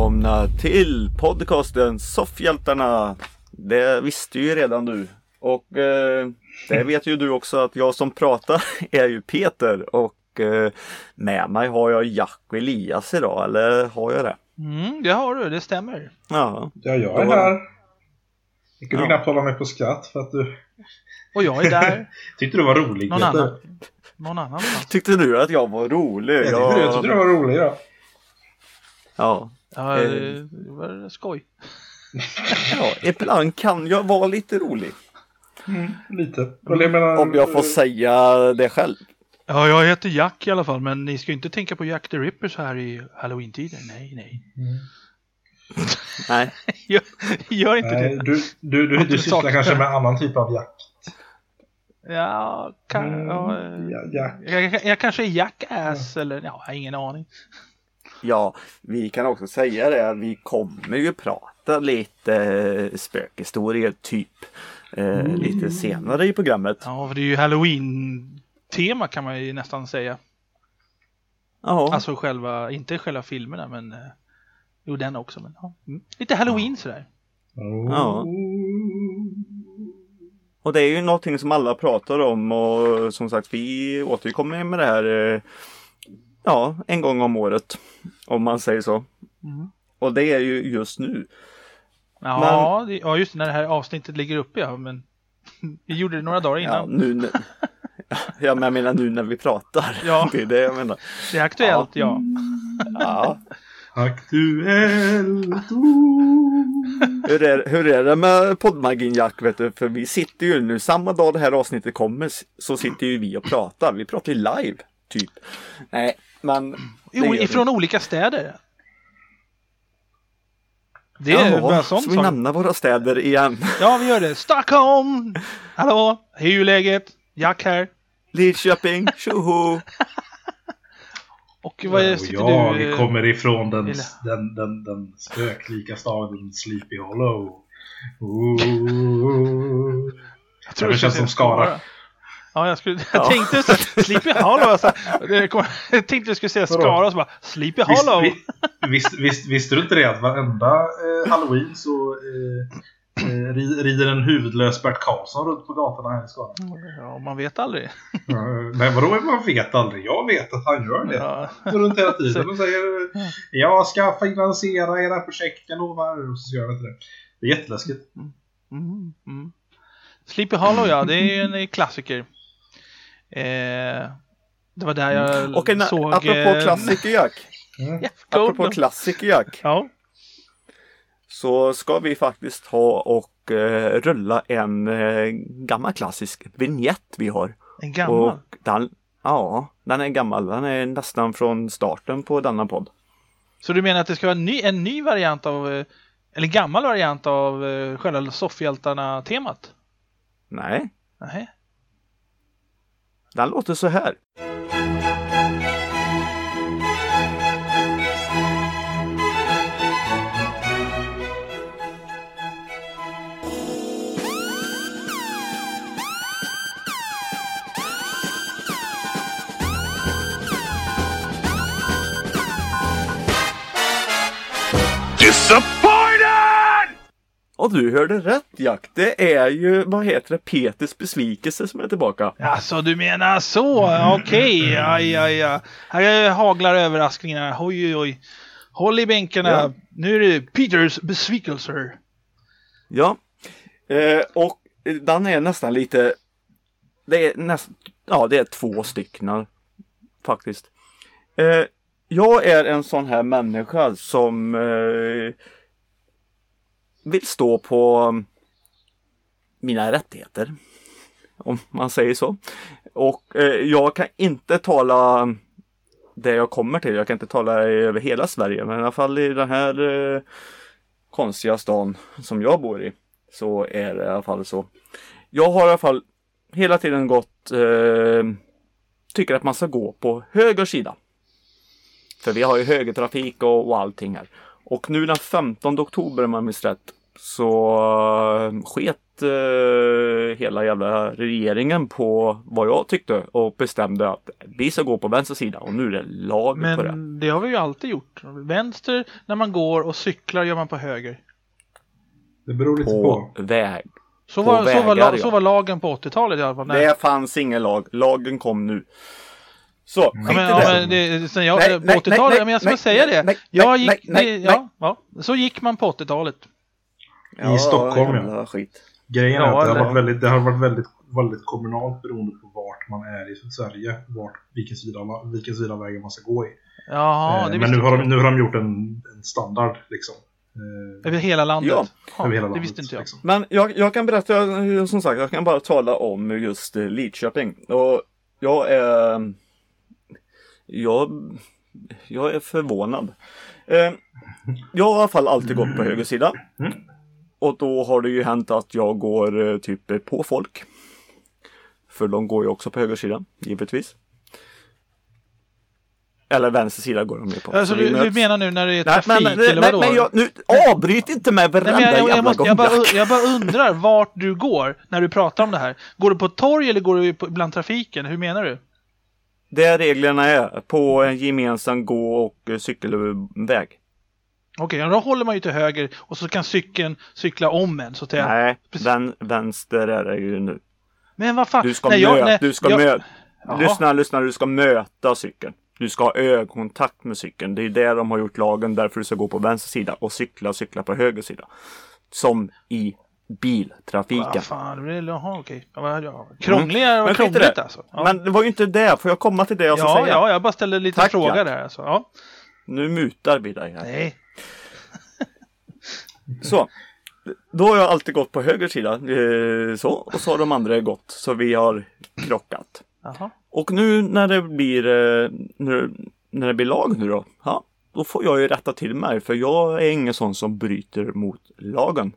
välkomna till podcasten Soffhjältarna. Det visste ju redan du. Och det vet ju du också att jag som pratar är ju Peter. Och med mig har jag Jack och Elias idag, eller har jag det? Det har du, det stämmer. Ja, jag är här. Jag kunde knappt hålla mig på skratt för att du... Och jag är där. Tyckte du var rolig? Någon annan. Tyckte du att jag var rolig? Jag tyckte du var rolig, ja. Ja. Ja, det var skoj. Ja, ibland kan jag vara lite rolig. Lite. Om jag får säga det själv. Ja, jag heter Jack i alla fall, men ni ska inte tänka på Jack the Ripper så här i Halloween-tiden. Nej. Nej. Gör inte det. Du sysslar kanske med annan typ av jakt. Ja, jag kanske är Jackass eller jag har ingen aning. Ja, vi kan också säga det att vi kommer ju prata lite spökhistorier typ lite senare i programmet. Ja, för det är ju Halloween-tema kan man ju nästan säga. Ja. Alltså inte själva filmerna, men jo, den också. Men, ja. Lite Halloween sådär. Ja. Och det är ju någonting som alla pratar om och som sagt vi återkommer med det här en gång om året, om man säger så. Och det är ju just nu. Ja, just när det här avsnittet ligger uppe, men vi gjorde det några dagar innan. Men jag menar nu när vi pratar. Ja. Det är det jag menar. Det är aktuellt, ja. Aktuellt. Hur är det med poddmagin, Jack, vet du? För vi sitter ju nu, samma dag det här avsnittet kommer så sitter ju vi och pratar. Vi pratar ju live, typ. Nej, men... Ifrån olika städer. Det är bara sånt. Så vi nämner våra städer igen. Ja, vi gör det. Stockholm! Hallå, hur är läget? Jack här. Lidköping, tjoho! Och vad sitter du? Vi kommer ifrån den spöklika staden Sleepy Hollow. Jag tror det känns som Skara. Ja, jag tänkte så Sleepy Hollow. Jag tänkte jag skulle säga Skara och så bara Sleepy Hollow. Visste du inte det att varenda Halloween så rider en huvudlös Bert Karlsson runt på gatorna här i Skara? Ja, man vet aldrig. Men vadå man vet aldrig? Jag vet att han gör det. Ja. Runt hela tiden och säger jag ska finansiera era projekt, jag lovar. Och så gör det inte det. Det är jätteläskigt. Sleepy Hollow, ja, det är ju en klassiker. Det var där jag såg... Apropå klassiker, Jack. Apropå klassiker, Jack. Ja. Så ska vi faktiskt ha och rulla en gammal klassisk vignett vi har. En gammal? Och den är gammal. Den är nästan från starten på denna podd. Så du menar att det ska vara en ny variant av... Eller gammal variant av själva Soffhjältarna-temat? Nej. Nej. Den låter så här. Och du hörde rätt, Jack. Det är ju, vad heter det, Peters besvikelse som är tillbaka. Alltså, du menar så? Okej. Ja. Här haglar överraskningarna. Oj. Håll i bänkarna. Ja. Nu är det Peters besvikelser. Ja. Och den är nästan lite... Det är 2 stycken faktiskt. Jag är en sån här människa som... vill stå på mina rättigheter, om man säger så. Och jag kan inte tala det jag kommer till. Jag kan inte tala över hela Sverige, men i alla fall i den här konstiga stan som jag bor i så är det i alla fall så. Jag har i alla fall hela tiden gått tycker att man ska gå på höger sida. För vi har ju högertrafik och allting här. Och nu den 15 oktober, om man minns rätt, så sket hela jävla regeringen på vad jag tyckte och bestämde att vi ska gå på vänster sida och nu är det lag på det. Men det har vi ju alltid gjort. Vänster när man går och cyklar gör man på höger. Det beror lite på. Väg. Så var lagen på 80-talet i alla fall. Det fanns ingen lag. Lagen kom nu. Så, på 80-talet, men jag ska säga det. Så gick man på 80-talet. I Stockholm, ja. Skit. Grejen är att det har varit väldigt kommunalt beroende på vart man är i Sverige, vilken sida av vägen man ska gå i. Jaha, men nu har de gjort en standard liksom. Över hela landet? Ja, över hela landet, det visste inte jag. Liksom. Men jag kan berätta, som sagt, jag kan bara tala om just Lidköping. Och jag är förvånad. Jag har i alla fall alltid gått på höger sida. Och då har det ju hänt att jag går typ på folk. För de går ju också på höger sida, givetvis. Eller vänster sida går de ju på. Alltså du menar nu när det är trafik eller vadå? Nej, nu avbryt inte med varenda jävla gång. Jag bara undrar vart du går när du pratar om det här. Går du på ett torg eller går du bland trafiken? Hur menar du? Det reglerna är på en gemensam gå- och cykelväg. Okej, då håller man ju till höger och så kan cykeln cykla om en. Så att Nej, vänster är det ju nu. Men vad fan? Du ska lyssna, du ska möta cykeln. Du ska ha ögonkontakt med cykeln. Det är där de har gjort lagen, därför du ska gå på vänster sida och cykla på höger sida. Som i biltrafiken. Vad fan, okej. Krångligt alltså. Ja. Men det var ju inte det, får jag komma till det jag ska säga? Ja, jag bara ställde lite frågor där. Alltså. Ja. Nu mutar vi dig här. Nej. Så, då har jag alltid gått på höger sida. Och så har de andra gått. Så vi har krockat. Aha. Och nu när det blir lag nu då får jag ju rätta till mig. För jag är ingen sån som bryter mot lagen.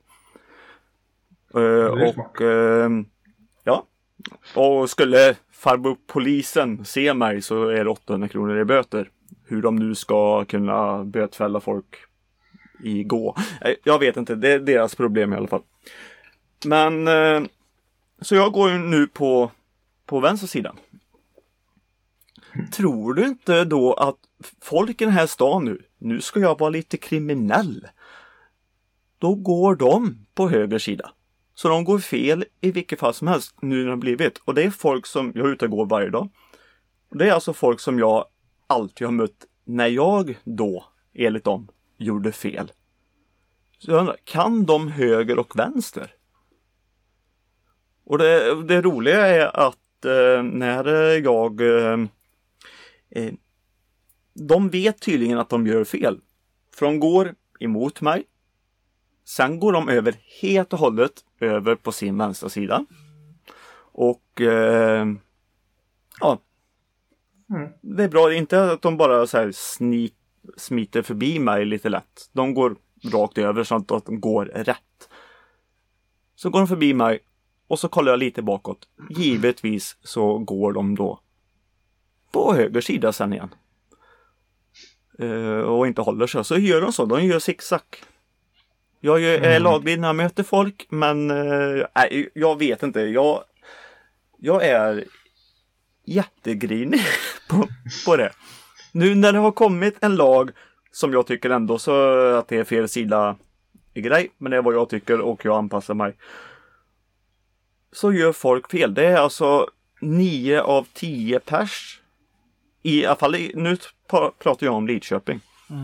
Och skulle farbror polisen se mig så är det 800 kronor i böter. Hur de nu ska kunna bötfälla folk i gå. Jag vet inte, det är deras problem i alla fall. Men så jag går ju nu på vänster sida. Tror du inte då att folk i den här stan nu ska jag vara lite kriminell. Då går de på höger sida. Så de går fel i vilket fall som helst nu när de blivit. Och det är folk som jag är ute och går varje dag. Och det är alltså folk som jag alltid har mött när jag då, enligt dem, gjorde fel. Så jag undrar, kan de höger och vänster? Och det roliga är att när jag... de vet tydligen att de gör fel. För de går emot mig. Sen går de över helt och hållet över på sin vänstra sida. Och det är bra. Det är inte att de bara så här smiter förbi mig lite lätt. De går rakt över så att de går rätt. Så går de förbi mig och så kollar jag lite bakåt. Givetvis så går de då på höger sida sen igen. Och inte håller sig. Så gör de så. De gör zigzag. Jag är laglig när jag möter folk. Men jag vet inte. Jag är jättegrinig på det. Nu när det har kommit en lag som jag tycker ändå så att det är fel sida i grej. Men det är vad jag tycker och jag anpassar mig. Så gör folk fel. Det är alltså 9 av 10 pers. I alla fall, nu pratar jag om Lidköping.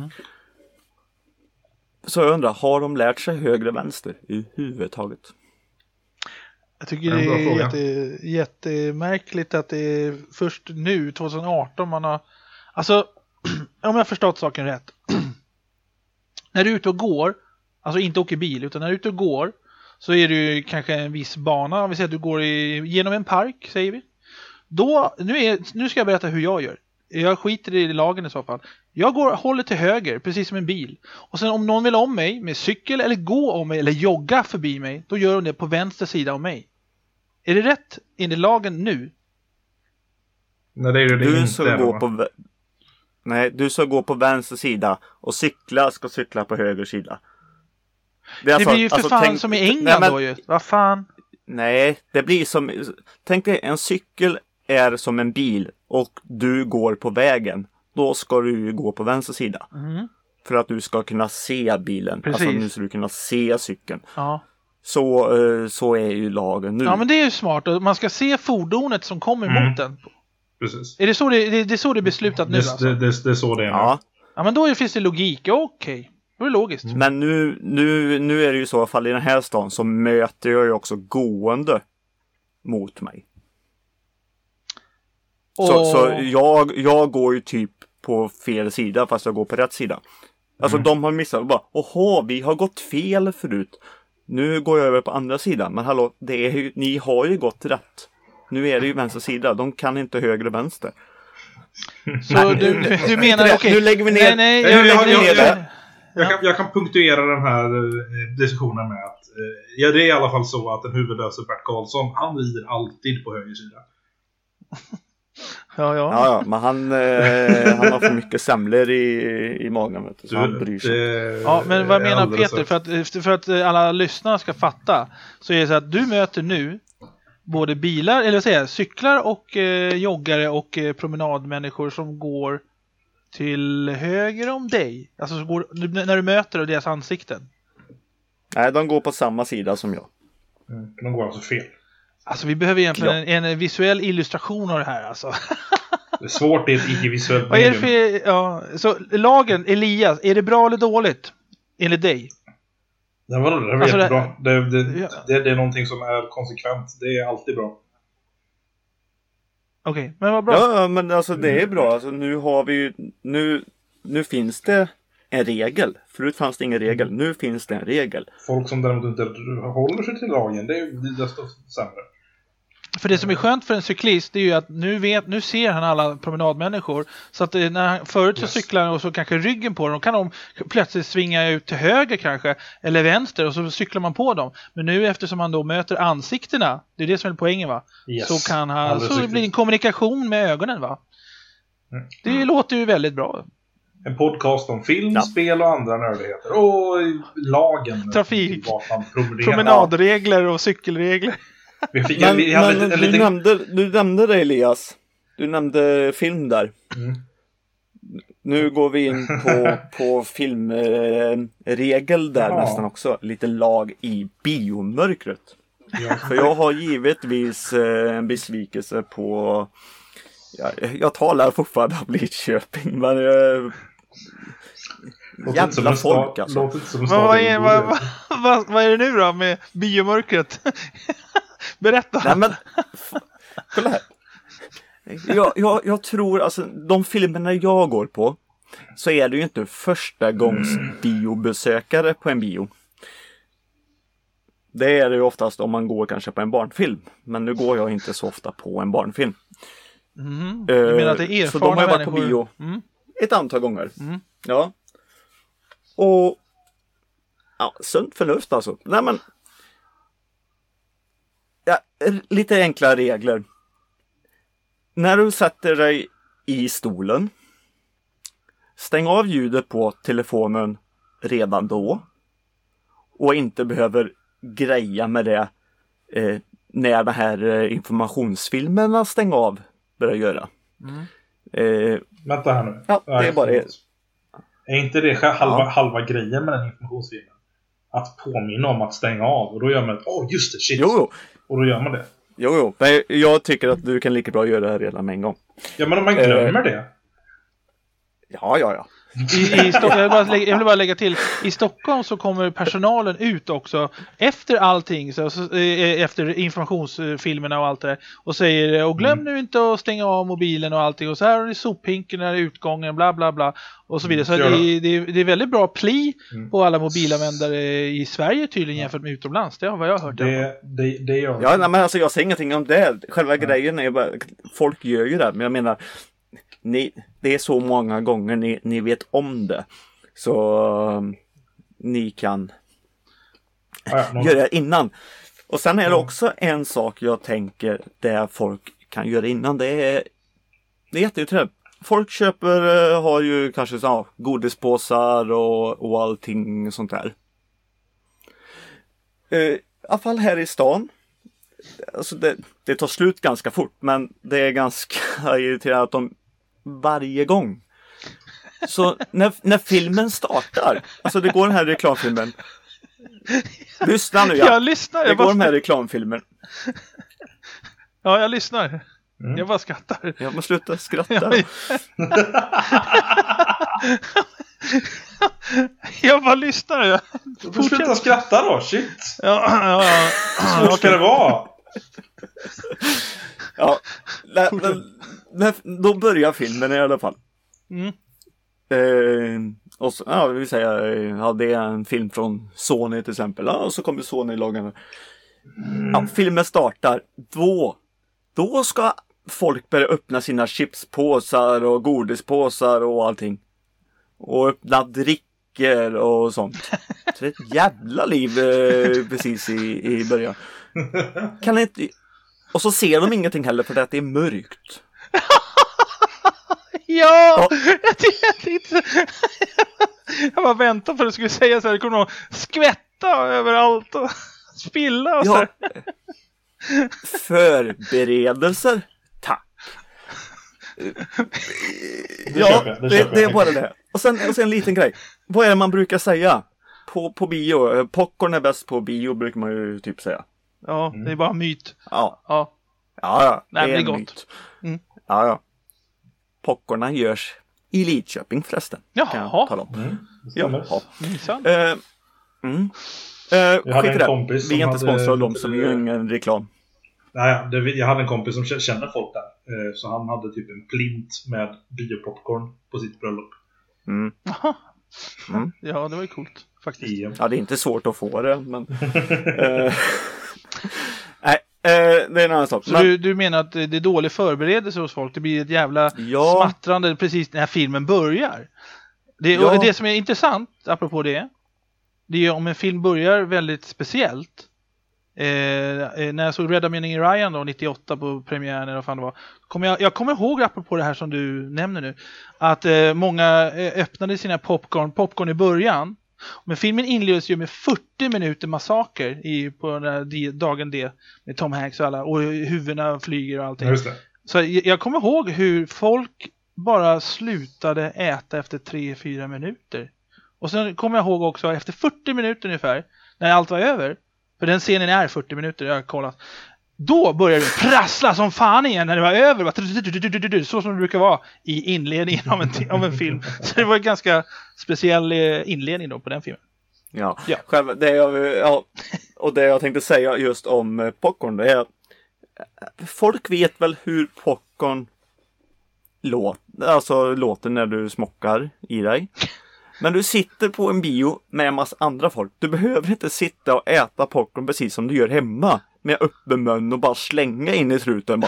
Så jag undrar, har de lärt sig höger och vänster i huvudtaget? Jag tycker det är jättemärkligt att det är först nu, 2018, man har... Alltså, om jag förstått saken rätt. När du är ute och går, alltså inte åker bil, utan när du är ute och går, så är det ju kanske en viss bana. Om vi säger att du går genom en park, säger vi. Då, nu ska jag berätta hur jag gör. Jag skiter i lagen i så fall. Jag håller till höger, precis som en bil. Och sen om någon vill om mig med cykel eller gå om mig eller jogga förbi mig, då gör de det på vänster sida av mig. Är det rätt enligt lagen nu? Nej, det är det inte. Du ska gå på vänster sida och ska cykla på höger sida. Det, är Det blir ju för fan som i England då ju. Vad fan? Nej, det blir som... Tänk dig, en cykel är som en bil och du går på vägen. Då ska du gå på vänster sida. Mm. För att du ska kunna se bilen. Precis. Alltså nu ska du kunna se cykeln. Ja. Så är ju lagen nu. Ja, men det är ju smart. Man ska se fordonet som kommer mot den. Precis. Är det så det är så det är beslutat nu alltså? Det är så det är nu. Ja. Ja, men då finns det logik. Okej. Då är det logiskt. Men nu är det ju så, i alla fall i den här stan, så möter jag ju också gående mot mig. Så jag går ju typ på fel sida fast jag går på rätt sida. Alltså de har missat bara, vi har gått fel förut. Nu går jag över på andra sidan. Men hallå, ni har ju gått rätt. Nu är det ju vänster sida. De kan inte höger och vänster. Så du menar, okej. Nu lägger vi ner. Nej, nu lägger vi ner det. Jag kan punktuera den här diskussionen med att det är i alla fall så att den huvudlöse Bert Karlsson, han rider alltid på höger sida. Ja. Men han har för mycket semlor i magen. Så han bryr sig. Ja, men vad menar Peter? För att alla lyssnare ska fatta, så är det så att du möter nu både bilar, eller säga cyklar och joggare och promenadmänniskor som går till höger om dig. Alltså när du möter deras ansikten. Nej, de går på samma sida som jag. De går alltså fel. Alltså vi behöver egentligen en visuell illustration av det här alltså. Det är svårt i ett icke-visuellt medium. Vad är det för, så lagen, Elias, är det bra eller dåligt? Enligt dig? Det är jättebra. Det är någonting som är konsekvent. Det är alltid bra. Okej, men vad bra. Ja, men alltså det är bra. Alltså, nu har vi ju, nu finns det en regel. Förut fanns det ingen regel. Nu finns det en regel. Folk som däremot inte håller sig till lagen, det är desto sämre. För det som är skönt för en cyklist, det är ju att nu ser han alla promenadmänniskor. Så att förut så cyklar han och så kanske ryggen på dem, kan de plötsligt svinga ut till höger kanske, eller vänster, och så cyklar man på dem. Men nu eftersom han då möter ansiktena, det är det som är poängen va? Yes. Så kan han, så det blir en kommunikation med ögonen va? Det låter ju väldigt bra. En podcast om film, spel och andra nördigheter. Och lagen. Trafik, promenadregler och cykelregler. Du nämnde det Elias. Du nämnde film där. Nu går vi in på filmregel där nästan också. Lite lag i biomörkret. För jag har givetvis en besvikelse på... Jag talar fortfarande om Lidköping, men... jävla folk alltså. Vad är det nu då med biomörkret? Berätta. Nej, men, kolla här. Jag tror, alltså, de filmerna jag går på, så är det ju inte första gångs biobesökare på en bio. Det är det ju oftast om man går kanske på en barnfilm. Men nu går jag inte så ofta på en barnfilm. Du menar att det är erfarna så de har varit på människor? bio ett antal gånger. Ja. Och sunt förnuft alltså. Nej, men lite enkla regler. När du sätter dig i stolen, stäng av ljudet på telefonen redan då. Och inte behöver greja med det när den här informationsfilmerna stäng av börjar göra. Vänta här nu. Ja, det är bara det. Är inte det halva grejen med den informationsfilmen? Att påminna om att stänga av. Och då gör man ett, just det, shit. Jo. Och då gör man det. Jo. Men jag tycker att du kan lika bra göra det redan med en gång. Ja, men om man glömmer det. Ja. Jag vill bara lägga till, i Stockholm så kommer personalen ut också efter allting, så efter informationsfilmerna och allt det där, och säger, och glöm nu inte att stänga av mobilen och allting, och så här har ni sophinken, här är utgången, bla bla bla och så vidare. Så det är väldigt bra pli på alla mobilanvändare i Sverige tydligen jämfört med utomlands. Det har vad jag hört. Det gör. Ja, men alltså jag säger ingenting om det. Själva grejen är bara, folk gör ju det, men jag menar, det är så många gånger ni vet om det. Så ni kan göra det innan. Och sen är det också en sak jag tänker där folk kan göra innan. Det är jättetrevligt. Folk har ju kanske godispåsar och allting sånt där. I alla fall här i stan. Alltså det tar slut ganska fort, men det är ganska irriterande att de varje gång. Så när filmen startar, alltså det går den här reklamfilmen. Lyssna nu, Jag lyssnar. Det går den här reklamfilmen. Ja, jag lyssnar. Jag bara skrattar. Jag måste sluta skratta. Jag bara lyssnar. Du får sluta skratta då, shit. Ja. Svårt ska det vara. Ja, då börjar filmen i alla fall. Och så, ja, vi säger, det är en film från Sony till exempel. Och så kommer Sony-loggan. Ja, filmen startar. Då ska folk börja öppna sina chipspåsar och godispåsar och allting. Och öppna drickor och sånt. Så det är ett jävla liv precis i början. Kan inte... Och så ser de ingenting heller för att det är mörkt. Ja! Jag tänkte... Jag bara väntade för att du skulle säga så här. Det kommer nog skvätta överallt och spilla och så här. Förberedelser. Tack. Ja, det är bara det. Och sen en liten grej. Vad är det man brukar säga? På bio. Popcorn är bäst på bio brukar man ju typ säga. Ja, det är bara myt. Ja. Nej, det är gott. Myt. Ja. Popcornen görs i Lidköping förresten. Jaha. Jaha. Jag hade en kompis vi är inte sponsrade av dem, så vi gör ingen reklam. Jag hade en kompis som känner folk där. Så han hade typ en plint med biopopcorn på sitt bröllop. Ja, det var ju coolt faktiskt. Ja, det är inte svårt att få det, men... Nej, det är en annan sak. Så du menar att det är dålig förberedelse hos folk? Det blir ett jävla smattrande precis när filmen börjar. Det som är intressant, apropå det är om en film börjar väldigt speciellt. När jag såg Rädda meningen Ryan då, 98 på premiären eller vad fan det var. Jag kommer ihåg, apropå det här som du nämner nu, att många öppnade sina popcorn i början. Men filmen inleds ju med 40 minuter massaker på den här dagen D med Tom Hanks och alla, och huvudena flyger och allting. Just det. Så jag kommer ihåg hur folk bara slutade äta efter 3-4 minuter. Och sen kommer jag ihåg också efter 40 minuter ungefär, när allt var över, för den scenen är 40 minuter, jag har kollat. Då började det prassla som fan igen när det var över. Så som det brukar vara i inledningen av en film. Så det var en ganska speciell inledning då på den filmen. Ja. Själva, och det jag tänkte säga just om popcorn, det är att folk vet väl hur popcorn låter när du smockar i dig. Men du sitter på en bio med en massa andra folk. Du behöver inte sitta och äta popcorn precis som du gör hemma. Med öppen mun och bara slänga in i truten.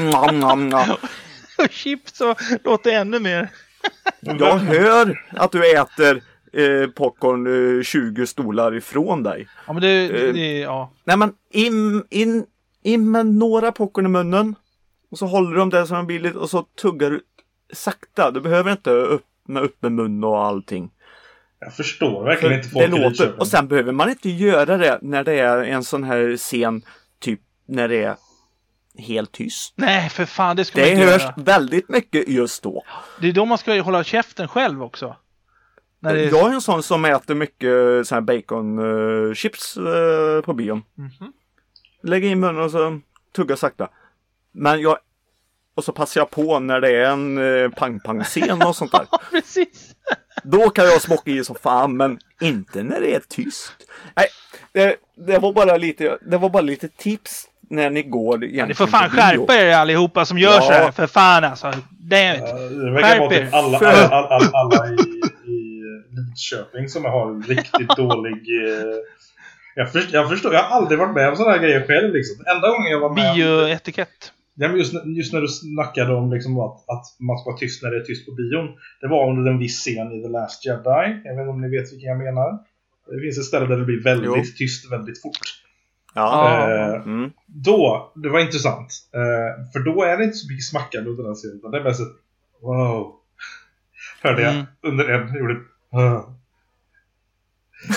Och chips så låter ännu mer. Jag hör att du äter popcorn 20 stolar ifrån dig. Ja, men ja. Nej, men in med några popcorn i munnen. Och så håller du dem där som en billigt. Och så tuggar du sakta. Du behöver inte med öppen mun och allting. Jag förstår verkligen inte folk. Det låter, och sen behöver man inte göra det när det är en sån här scen, typ när det är helt tyst. Nej, för fan, det ska man inte hörs göra. Väldigt mycket just då. Det är då man ska hålla käften själv också. När det är... Jag är en sån som äter mycket sån här bacon chips på bion. Lägger in munnen och så tuggar sakta. Men och så passar jag på när det är en pang-pang-scen och sånt där. Ja, precis. Då kan jag smocka i så fan, men inte när det är tyst. Nej, det var bara lite tips när ni går. Ni får fan skärpa er allihopa som gör så här, för fan alltså. Det verkar vara typ alla i Lidköping som har riktigt dålig... Jag förstår, jag har aldrig varit med om sådana här grejer själv liksom. Enda gången jag var med... Bioetikett. Just när du snackade om liksom att man ska vara tyst när det är tyst på bion. Det var under en viss scen i The Last Jedi. Jag vet inte om ni vet vilken jag menar. Det finns ett ställe där det blir väldigt tyst väldigt fort. Ja. Då, det var intressant. För då är det inte så mycket smackande under den scenen. Det är mest wow. Hörde jag under en gjorde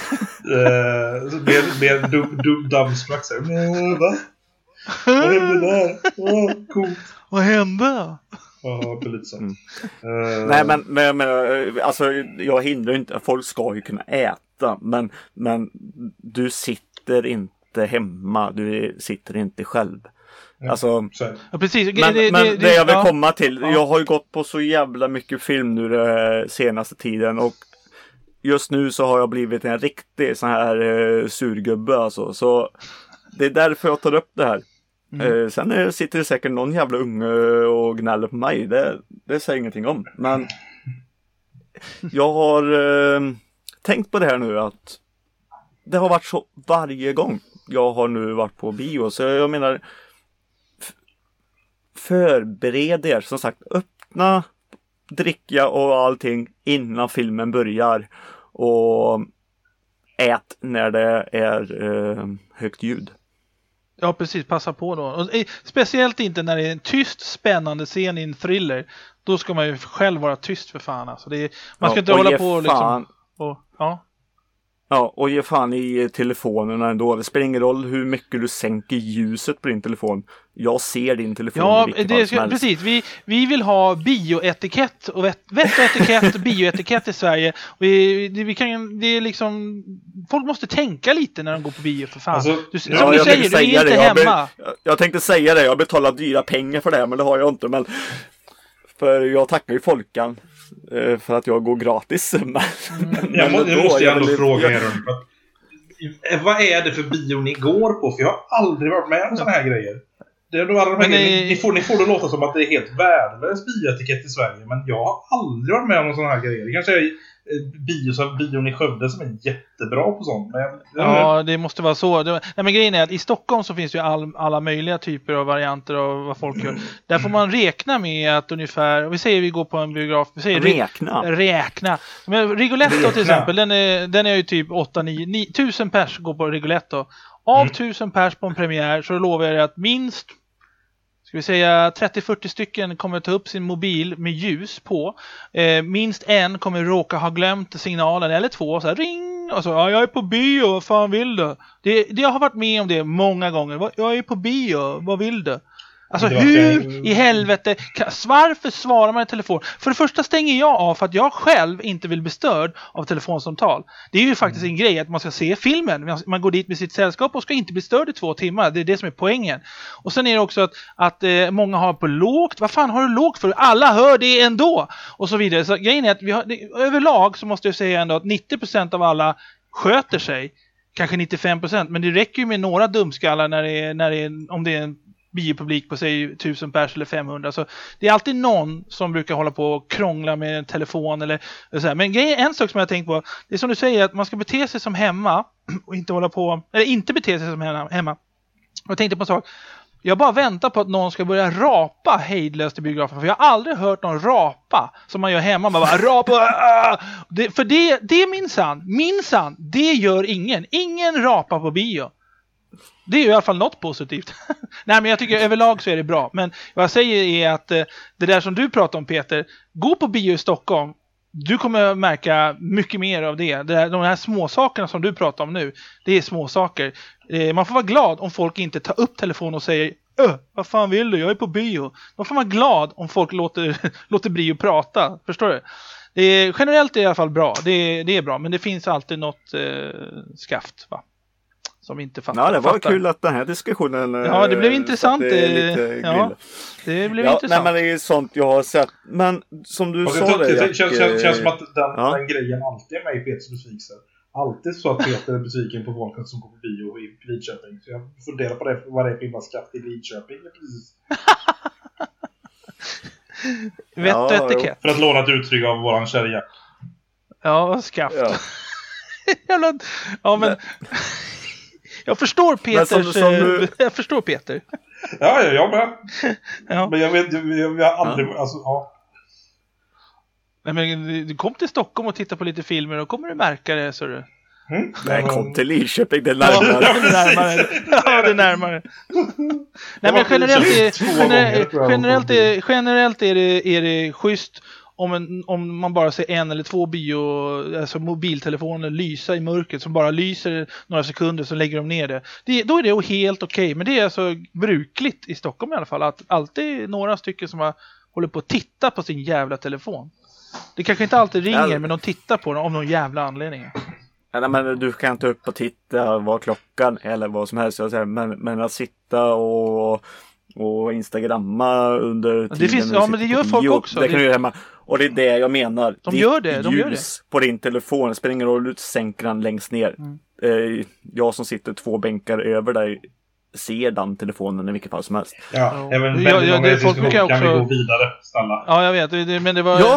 Mer dumbstruck. Va? Vad hände där? Coolt. Vad hände? Ja, det är lite sant. Nej, men alltså, jag hindrar inte. Folk ska ju kunna äta. Men du sitter inte hemma. Du sitter inte själv. Alltså, ja, precis. Men det jag vill komma till. Jag har ju gått på så jävla mycket film nu senaste tiden. Och just nu så har jag blivit en riktig sån här surgubbe. Alltså. Så det är därför jag tar upp det här. Sen sitter det säkert någon jävla unge och gnäller på mig. Det säger ingenting om. Men jag har tänkt på det här nu att det har varit så varje gång jag har nu varit på bio. Så jag menar, förbered er. Som sagt, öppna, dricka och allting innan filmen börjar. Och ät när det är högt ljud. Ja, precis. Passa på då. Och, speciellt inte när det är en tyst, spännande scen i en thriller. Då ska man ju själv vara tyst för fan. Alltså. Man ska inte hålla på liksom. Och ge fan i telefonerna ändå. Det spelar ingen roll hur mycket du sänker ljuset på din telefon. Jag ser din telefon. Ja, precis. Vi vill ha bioetikett och vettoetikett, bioetikett i Sverige. Vi kan, det är liksom, folk måste tänka lite när de går på bio för fan. Alltså, du säger, du är inte hemma. Jag tänkte säga det, jag betalar dyra pengar för det, men det har jag inte. Men för jag tackar ju Folkan för att jag går gratis. Jag måste ändå fråga er vad är det för bio ni går på? För jag har aldrig varit med om såna här grejer. Ni får det låta som att det är helt värdelös bioetikett i Sverige, men jag har aldrig varit med om såna här grejer. Det kanske är bion i Skövde som är jättebra på sånt. Men det måste vara så. Men grejen är att i Stockholm så finns det ju alla möjliga typer av varianter av vad folk gör. Där får man räkna med att ungefär, vi säger vi går på en biograf, vi säger räkna. Men Rigoletto till exempel, den är ju typ 8-9 1000 pers går på Rigoletto. Av 1000 pers på en premiär så lovar jag att minst, ska vi säga 30-40 stycken kommer ta upp sin mobil med ljus på. Minst en kommer råka ha glömt signalen, eller två, så här, ring, och så, jag är på bio, vad fan vill du? Jag har varit med om det många gånger. Jag är på bio, vad vill du? Alltså hur i helvete, varför svarar man i telefon? För det första stänger jag av för att jag själv inte vill bli störd av telefonsamtal. Det är ju faktiskt en grej att man ska se filmen. Man går dit med sitt sällskap och ska inte bli störd i 2 timmar. Det är det som är poängen. Och sen är det också att många har på lågt. Vad fan har du lågt för? Alla hör det ändå. Och så vidare. Så grejen är att överlag så måste jag säga ändå att 90% av alla sköter sig. Kanske 95%. Men det räcker ju med några dumskallar om det är en biopublik på sig 1000 pers eller 500, så det är alltid någon som brukar hålla på och krångla med en telefon eller så här. Men en sak som jag har tänkt på, det är som du säger, att man ska bete sig som hemma och inte hålla på, eller inte bete sig som hemma. Jag tänkte på en sak. Jag bara väntar på att någon ska börja rapa hejdlöst i biografen, för jag har aldrig hört någon rapa som man gör hemma. Man bara rapa. För det är minsann, det gör ingen rapa på bio. Det är ju i alla fall något positivt. Nej, men jag tycker överlag så är det bra. Men vad jag säger är att det där som du pratar om, Peter, gå på bio i Stockholm. Du kommer märka mycket mer av det. De här småsakerna som du pratar om nu, det är småsaker. Man får vara glad om folk inte tar upp telefonen och säger vad fan vill du? Jag är på bio. Man får vara glad om folk låter bio prata. Förstår du? Generellt är det i alla fall bra. Det är bra, men det finns alltid något skaft, va? Som inte fattar. Ja, det var kul att den här diskussionen. Ja, det blev intressant. Det blev intressant. Nej, men det är sånt jag har sett. Men som du sa det känns som att den grejen alltid är med i Peters besvikelser. Alltid så att Peter är besviken på folk som går på bio i Lidköping. Så jag funderar på det, vad det är för himla skatt i Lidköping. Precis. Vett och etikett. För att låna ett uttryck av våran kärja. Ja, skaft. Ja, men jag förstår Peters. Jag förstår Peter. Ja, jag med. Ja. Men jag vet, jag har aldrig. Alltså, ja. Nej, men du kom till Stockholm och titta på lite filmer, och kommer du märka det, så du. Nej, kom till Lidköping, det är närmare. Ja, det är närmare. Nej, men generellt är det schysst om man bara ser en eller två alltså mobiltelefoner lysa i mörkret som bara lyser några sekunder så lägger de ner det. Då är det helt okej. Men det är alltså brukligt i Stockholm i alla fall att alltid några stycken som håller på att titta på sin jävla telefon. Det kanske inte alltid ringer, men de tittar på den av någon jävla anledning. Nej, men du kan inte upp och titta vad klockan eller vad som helst. Men att sitta och instagramma under tiden. Det finns, ja, men det gör folk också. Det kan du göra hemma. Och det är det jag menar. De gör det. Ljus på din telefon. Det spelar ingen roll, du sänker den längst ner. Jag som sitter 2 bänkar över dig ser den telefonen i vilket fall som helst. Ja, även väldigt många folk brukar också... Kan vi gå vidare, snälla? Ja, jag vet. Men det var... Ja,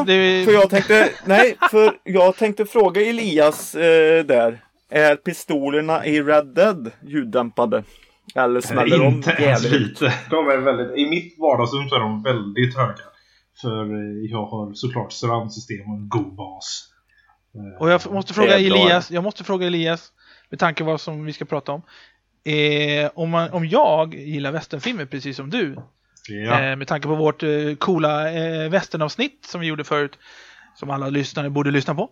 för jag tänkte fråga Elias där. Är pistolerna i Red Dead ljuddämpade? Eller smäller de jävligt? De är väldigt... I mitt vardagsrum så är de väldigt höga. För jag har såklart surroundsystem och en god bas. Och jag måste fråga Elias, med tanke på vad som vi ska prata om. Om jag gillar westernfilmer precis som du, med tanke på vårt coola westernavsnitt som vi gjorde förut, som alla lyssnare borde lyssna på,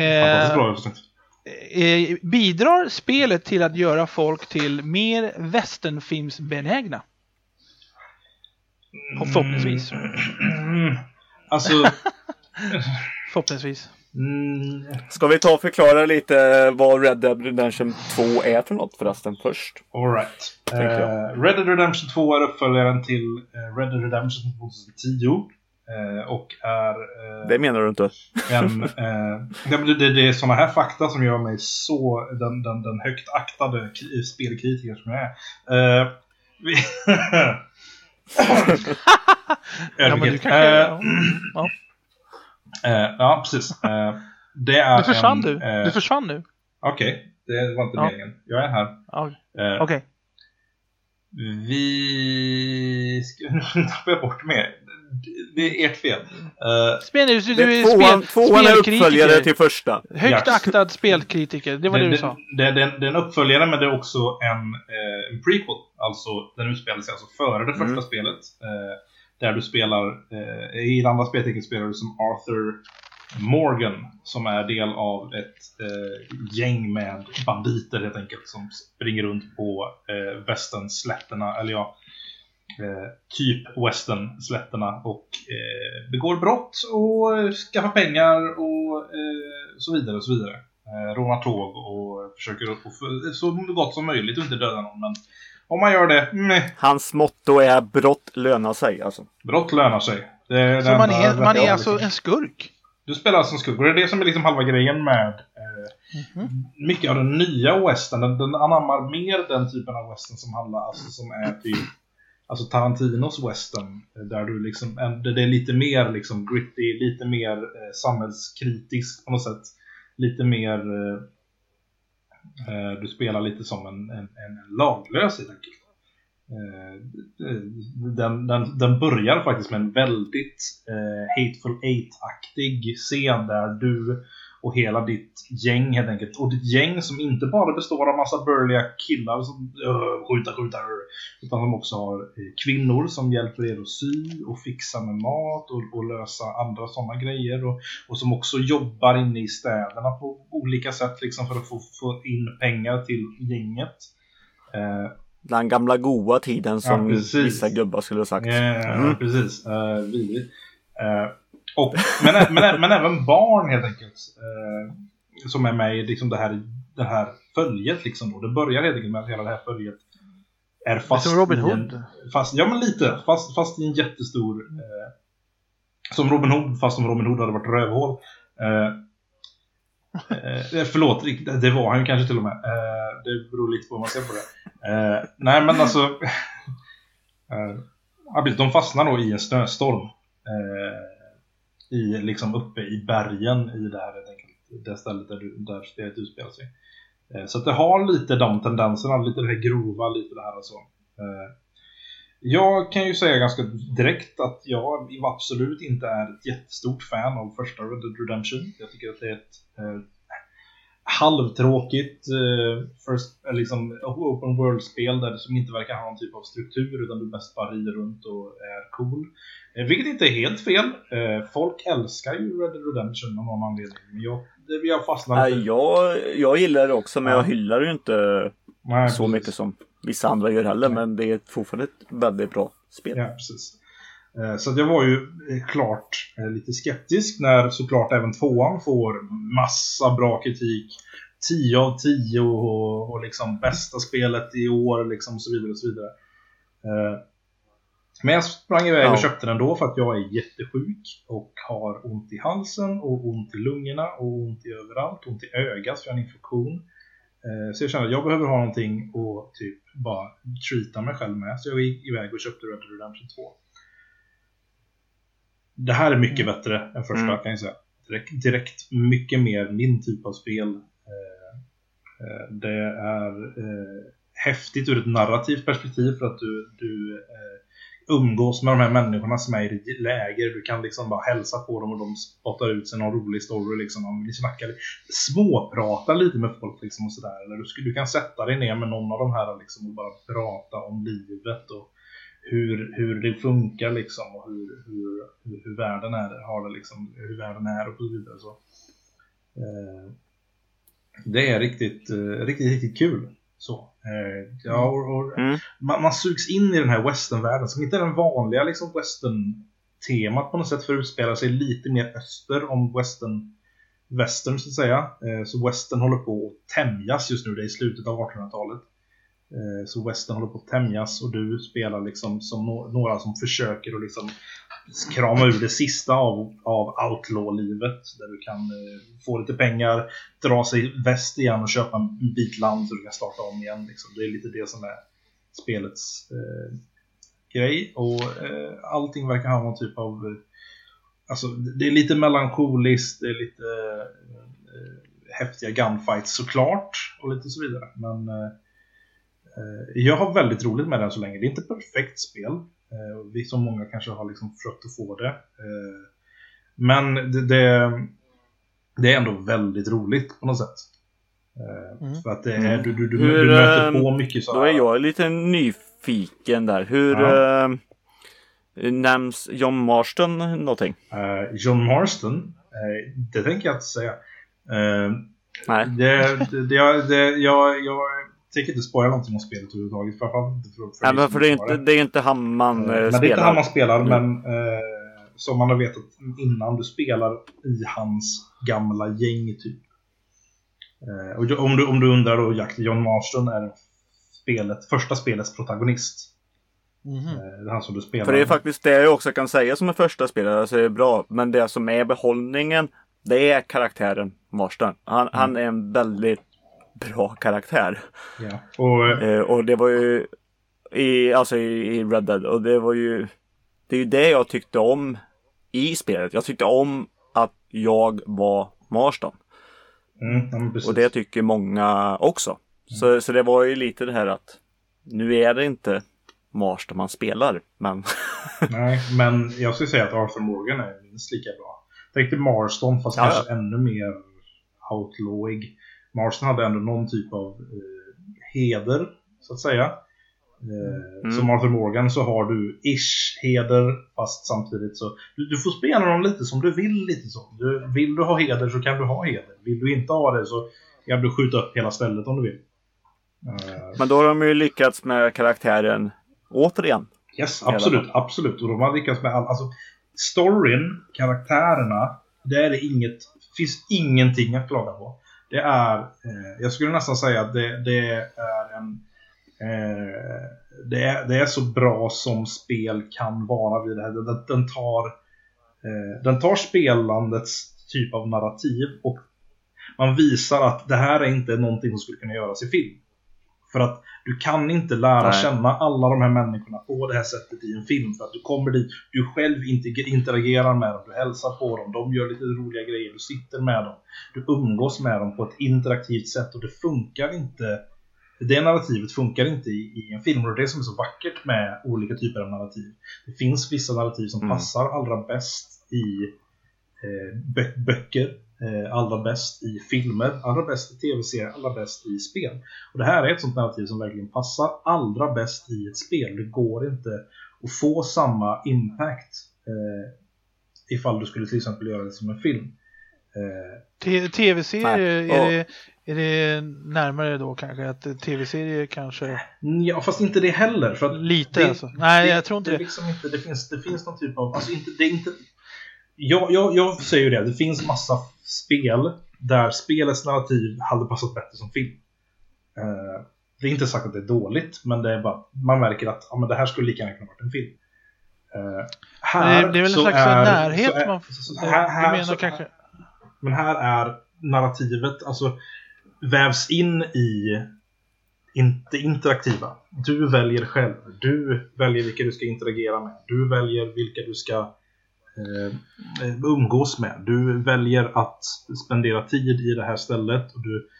bidrar spelet till att göra folk till mer westernfilmsbenägna? Förhoppningsvis. Alltså förhoppningsvis. Ska vi ta och förklara lite vad Red Dead Redemption 2 är för något förresten först? All right. Red Dead Redemption 2 är uppföljaren till Red Dead Redemption 2010 och är det menar du inte? Det är såna här fakta som gör mig så den högt aktade spelkritiker som jag är. Ja, men du kanske... ja, precis. Det är du försvann nu. Okej, det var inte meningen. Jag är här. Okej. Vi ska... Nu tappar jag bort mer. Det är ert fel. Tvåan är uppföljare till första. Högt aktad spelkritiker. Det var det du sa. Det är en uppföljare, men det är också en prequel. Alltså, den utspelar sig alltså före det första spelet. Där du spelar, i det andra spelet spelar du som Arthur Morgan, som är del av ett gäng med banditer helt enkelt, som springer runt på västernslätterna, eller ja, typ western-slätterna och begår brott och skaffar pengar och så vidare och så vidare. Rånar tåg och försöker så gott som möjligt och inte döda någon, men om man gör det... Hans motto är brott lönar sig alltså. Brott lönar sig. Så man är alltså en skurk? Du spelar alltså en skurk. Och det är det som är liksom halva grejen med mycket av den nya western. Den anammar mer den typen av western som handlar, alltså som är typ, alltså Tarantinos western, där du liksom, det är lite mer liksom gritty, lite mer samhällskritisk på något sätt. Lite mer du spelar lite som en laglös helt enkelt. Den börjar faktiskt med en väldigt Hateful Eight-aktig scen där du och hela ditt gäng helt enkelt, och ditt gäng som inte bara består av massa burliga killar som skjuter, utan som också har kvinnor som hjälper er att sy och fixa med mat och lösa andra sådana grejer, och som också jobbar inne i städerna på olika sätt liksom, för att få in pengar till gänget. Den gamla goa tiden som vissa gubbar skulle ha sagt. Precis. Vidrigt. Men även barn helt enkelt, som är med i liksom det här följet liksom då. Det börjar helt enkelt med att hela det här följet är fast som Robin Hood. Fast i en jättestor som Robin Hood, fast som Robin Hood hade varit rövhål. Förlåt, det var han kanske till och med. Det beror lite på hur man ser på det. Nej, men alltså de fastnar då i en snöstorm i liksom uppe i bergen i det här det stället där spelet utspelar sig. Så att det har lite de tendenserna, lite det här grova, lite det här och så. Jag kan ju säga ganska direkt att jag absolut inte är ett jättestort fan av första Red Dead Redemption. Jag tycker att det är halvtråkigt liksom open world-spel där som inte verkar ha någon typ av struktur utan du mest bara rider runt och är cool. Vilket inte är helt fel. Folk älskar ju Red Dead Redemption av någon anledning. Men jag fastnar inte. Jag gillar det också, men jag hyllar ju inte så mycket som vissa andra gör heller. Men det är fortfarande ett väldigt bra spel. Ja, precis. Så jag var ju klart lite skeptisk när såklart även 2:an får massa bra kritik. 10 av 10 och liksom bästa spelet i år liksom, och så vidare och så vidare. Men jag sprang iväg och köpte den då för att jag är jättesjuk och har ont i halsen och ont i lungorna och ont i överallt, ont i ögat för jag har en infektion. Så jag kände att jag behöver ha någonting och typ bara treata mig själv med. Så jag gick iväg och köpte Red Dead Redemption 2. Det här är mycket bättre än första kan jag säga. Direkt mycket mer min typ av spel. Det är häftigt ur ett narrativt perspektiv för att du umgås med de här människorna som är i läger. Du kan liksom bara hälsa på dem och de spottar ut sig någon rolig story liksom. Vi snackar, småpratar lite med folk liksom och sådär. Eller du kan sätta dig ner med någon av de här liksom och bara prata om livet och hur det funkar liksom och hur världen har det liksom, hur världen är och så vidare så. Det är riktigt kul så. Man sugs in i den här westernvärlden som inte är den vanliga liksom western-temat på något sätt, för att utspela sig lite mer öster om western så att säga. Så western håller på att tämjas just nu, det är i slutet av 1800-talet. Så western håller på att tämjas och du spelar liksom som några som försöker att liksom krama ur det sista av outlaw-livet, där du kan få lite pengar, dra sig väst igen och köpa en bit land så du kan starta om igen liksom. Det är lite det som är spelets grej och allting verkar ha någon typ av alltså det är lite melankoliskt, det är lite häftiga gunfights såklart och lite så vidare, men jag har väldigt roligt med den så länge. Det är inte perfekt spel. Vi som många kanske har liksom försökt att få det. Men det är ändå väldigt roligt på något sätt. För att det är, du möter på mycket så här. Då är jag lite nyfiken där. Hur nämns John Marston någonting? John Marston? Det tänker jag inte säga. Nej. Jag tänker inte spoila någonting om spelet överhuvudtaget. För det är inte han man spelar. Men det är inte han man spelar, men som man har vetat innan, du spelar i hans gamla gäng typ. Och om du undrar då, Jack, John Marston är första spelets protagonist. Det är han som du spelar. För det är faktiskt det jag också kan säga som en första spelare, så är det bra. Men det som är behållningen, det är karaktären Marston. Han är en väldigt bra karaktär. Yeah. Och det var ju i Red Dead, och det är ju det jag tyckte om i spelet. Jag tyckte om att jag var Marston. Och det tycker många också. Så det var ju lite det här att nu är det inte Marston man spelar, men nej, men jag skulle säga att Arthur Morgan är minst lika bra. Tänk dig Marston fast kanske ännu mer outlawig. Marston hade ändå någon typ av heder, så att säga. Som Arthur Morgan så har du heder, fast samtidigt så du får spela dem lite som du vill, lite så. Vill du ha heder så kan du ha heder. Vill du inte ha det så kan du skjuta upp hela stället om du vill. Men då har de ju lyckats med karaktären återigen. Yes, absolut. Och de har lyckats med alltså storyn, karaktärerna, det är finns ingenting att klaga på. Det är, jag skulle nästan säga att det är så bra som spel kan vara vid det här. Den tar spelandets typ av narrativ och man visar att det här är inte någonting som skulle kunna göras i film. För att du kan inte lära känna alla de här människorna på det här sättet i en film. För att du kommer dit, du själv inte interagerar med dem, du hälsar på dem, de gör lite roliga grejer, du sitter med dem, du umgås med dem på ett interaktivt sätt, och det funkar inte. Det narrativet funkar inte i en film, och det är som är så vackert med olika typer av narrativ. Det finns vissa narrativ som passar allra bäst i böcker. allra bäst i filmer, allra bäst i tv-serier, allra bäst i spel. Och det här är ett sånt narrativ som verkligen passar allra bäst i ett spel. Det går inte att få samma impact ifall du skulle till exempel göra det som en film. Tv-serier, är det närmare då kanske att tv-serier kanske... Ja, fast inte det heller. För att lite alltså. Nej, jag tror inte det. Liksom inte, det finns någon typ av... Alltså inte, det är inte... Jag säger ju det finns massa spel där spelets narrativ hade passat bättre som film. Det är inte sagt att det är dåligt, men det är bara, man märker att men det här skulle lika gärna kunna varit en film. Det är väl en slags närhet du menar kanske. Men här är narrativet alltså vävs in i inte interaktiva. Du väljer själv. Du väljer vilka du ska interagera med. Du väljer vilka du ska umgås med. Du väljer att spendera tid i det här stället och du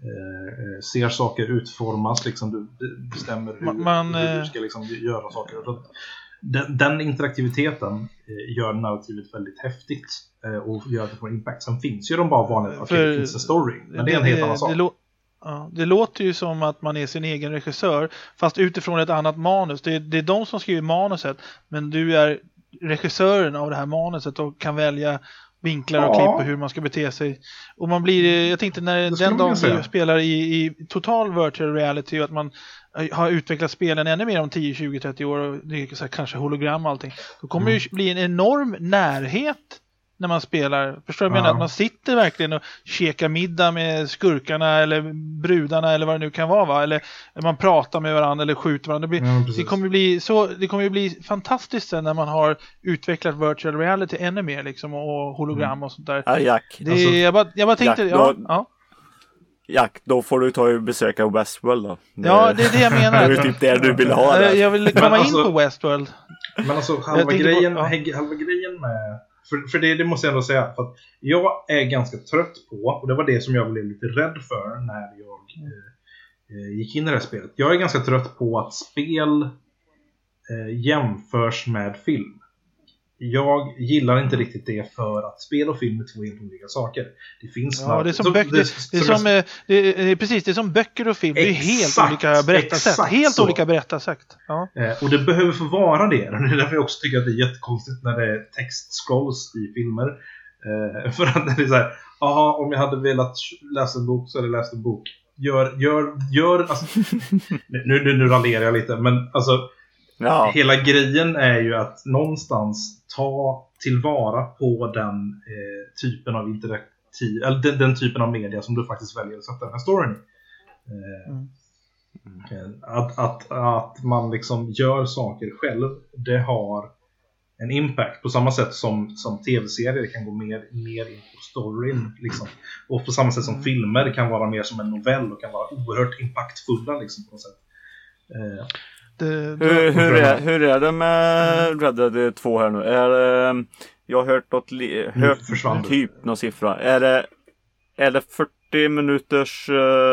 ser saker utformas liksom, du bestämmer hur du ska liksom göra saker. Den interaktiviteten gör narrativet väldigt häftigt och gör att det får impact. Sen finns ju de bara vanliga, det finns en story, men det är en helt annan sak. Det låter ju som att man är sin egen regissör, fast utifrån ett annat manus. Det är de som skriver manuset, men du är regissören av det här manuset och kan välja vinklar och klipp och hur man ska bete sig. Och man blir, jag tänkte när den dagen vi spelar i total virtual reality och att man har utvecklat spelen ännu mer om 10, 20, 30 år och det är så här, kanske hologram och allting. Då kommer det ju bli en enorm närhet när man spelar. Förstår du vad jag menar? Att man sitter verkligen och käkar middag med skurkarna eller brudarna eller vad det nu kan vara, va? Eller man pratar med varandra eller skjuter varandra. Det kommer ju bli fantastiskt sen när man har utvecklat virtual reality ännu mer liksom, och hologram och sånt där. Ja, Jack. Jag bara tänkte Jack, då får du ta och besöka Westworld då. Ja, det är det jag menar. Det är typ det du vill ha där. Jag vill komma in på Westworld. Men alltså halva grejen med... För det måste jag ändå säga, för att jag är ganska trött på, och det var det som jag blev lite rädd för när jag gick in i det här spelet. Jag är ganska trött på att spel jämförs med film. Jag gillar inte riktigt det, för att spel och film är två helt olika saker. Det finns det är som böcker och film. Det är helt olika berättarsätt. Helt olika berättarsätt. Ja. Och det behöver få vara det. Och det är därför jag också tycker att det är jättekonstigt när det är text-scrolls i filmer. För att det är så här, om jag hade velat läsa en bok så hade jag läst en bok. Gör alltså, nu rallerar jag lite, men alltså hela grejen är ju att någonstans ta tillvara på den typen av interaktiv, eller den typen av media som du faktiskt väljer att sätta den här storyn i. Att man liksom gör saker själv, det har en impact på samma sätt som tv-serier kan gå mer in på storyn liksom. Och på samma sätt som filmer kan vara mer som en novell och kan vara oerhört impactfulla liksom, på något sätt. Hur är det med Red Dead 2 här nu? Jag har hört typ någon siffra. Är det 40 minuters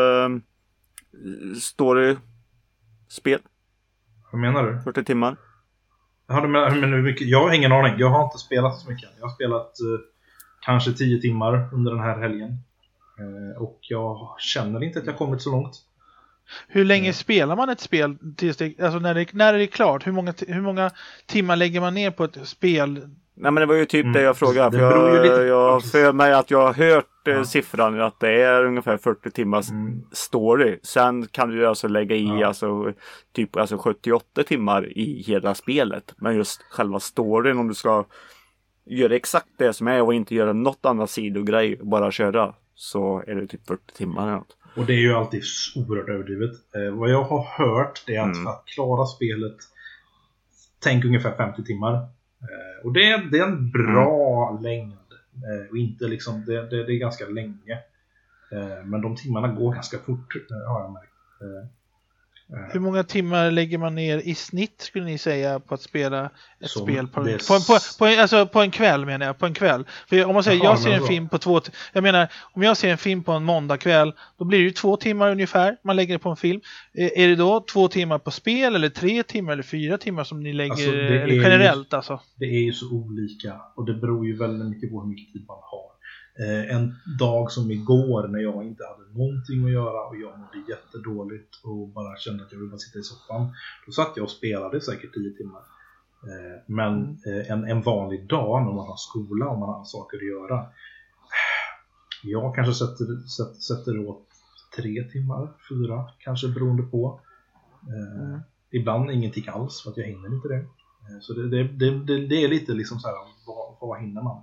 story-spel? Vad menar du? 40 timmar? Jag har ingen aning. Jag har inte spelat så mycket. Jag har spelat kanske 10 timmar under den här helgen. Och jag känner inte att jag kommit så långt. Hur länge spelar man ett spel alltså när det är klart? Hur många timmar lägger man ner på ett spel? Nej, men det var ju typ det jag frågade. Jag för mig att jag har hört siffran att det är ungefär 40 timmars story. Sen kan du alltså lägga i typ 78 timmar i hela spelet. Men just själva storyn, om du ska göra exakt det som är och inte göra något annat sidogrej, bara köra, så är det typ 40 timmar eller något. Och det är ju alltid oerhört överdrivet. Vad jag har hört är att för att klara spelet, tänk ungefär 50 timmar. Och det är en bra längd. Och inte liksom, det är ganska länge. Men de timmarna går ganska fort, har jag märkt. Hur många timmar lägger man ner i snitt, skulle ni säga, på att spela ett spel på en kväll, menar jag, på en kväll. För om man säger, jag ser en film på om jag ser en film på en måndagkväll, då blir det ju 2 timmar ungefär man lägger på en film. Är det då 2 timmar på spel, eller 3 timmar, eller 4 timmar som ni lägger generellt? Det är ju så olika, och det beror ju väldigt mycket på hur mycket tid man har. En dag som igår när jag inte hade någonting att göra och jag mådde jättedåligt och bara kände att jag ville bara sitta i soffan. Då satt jag och spelade säkert 10 timmar. Men en vanlig dag när man har skola och man har saker att göra. Jag kanske sätter åt 3 timmar, 4 kanske beroende på. Ibland ingenting alls för att jag hinner inte det. Så det är lite liksom så här, vad hinner man?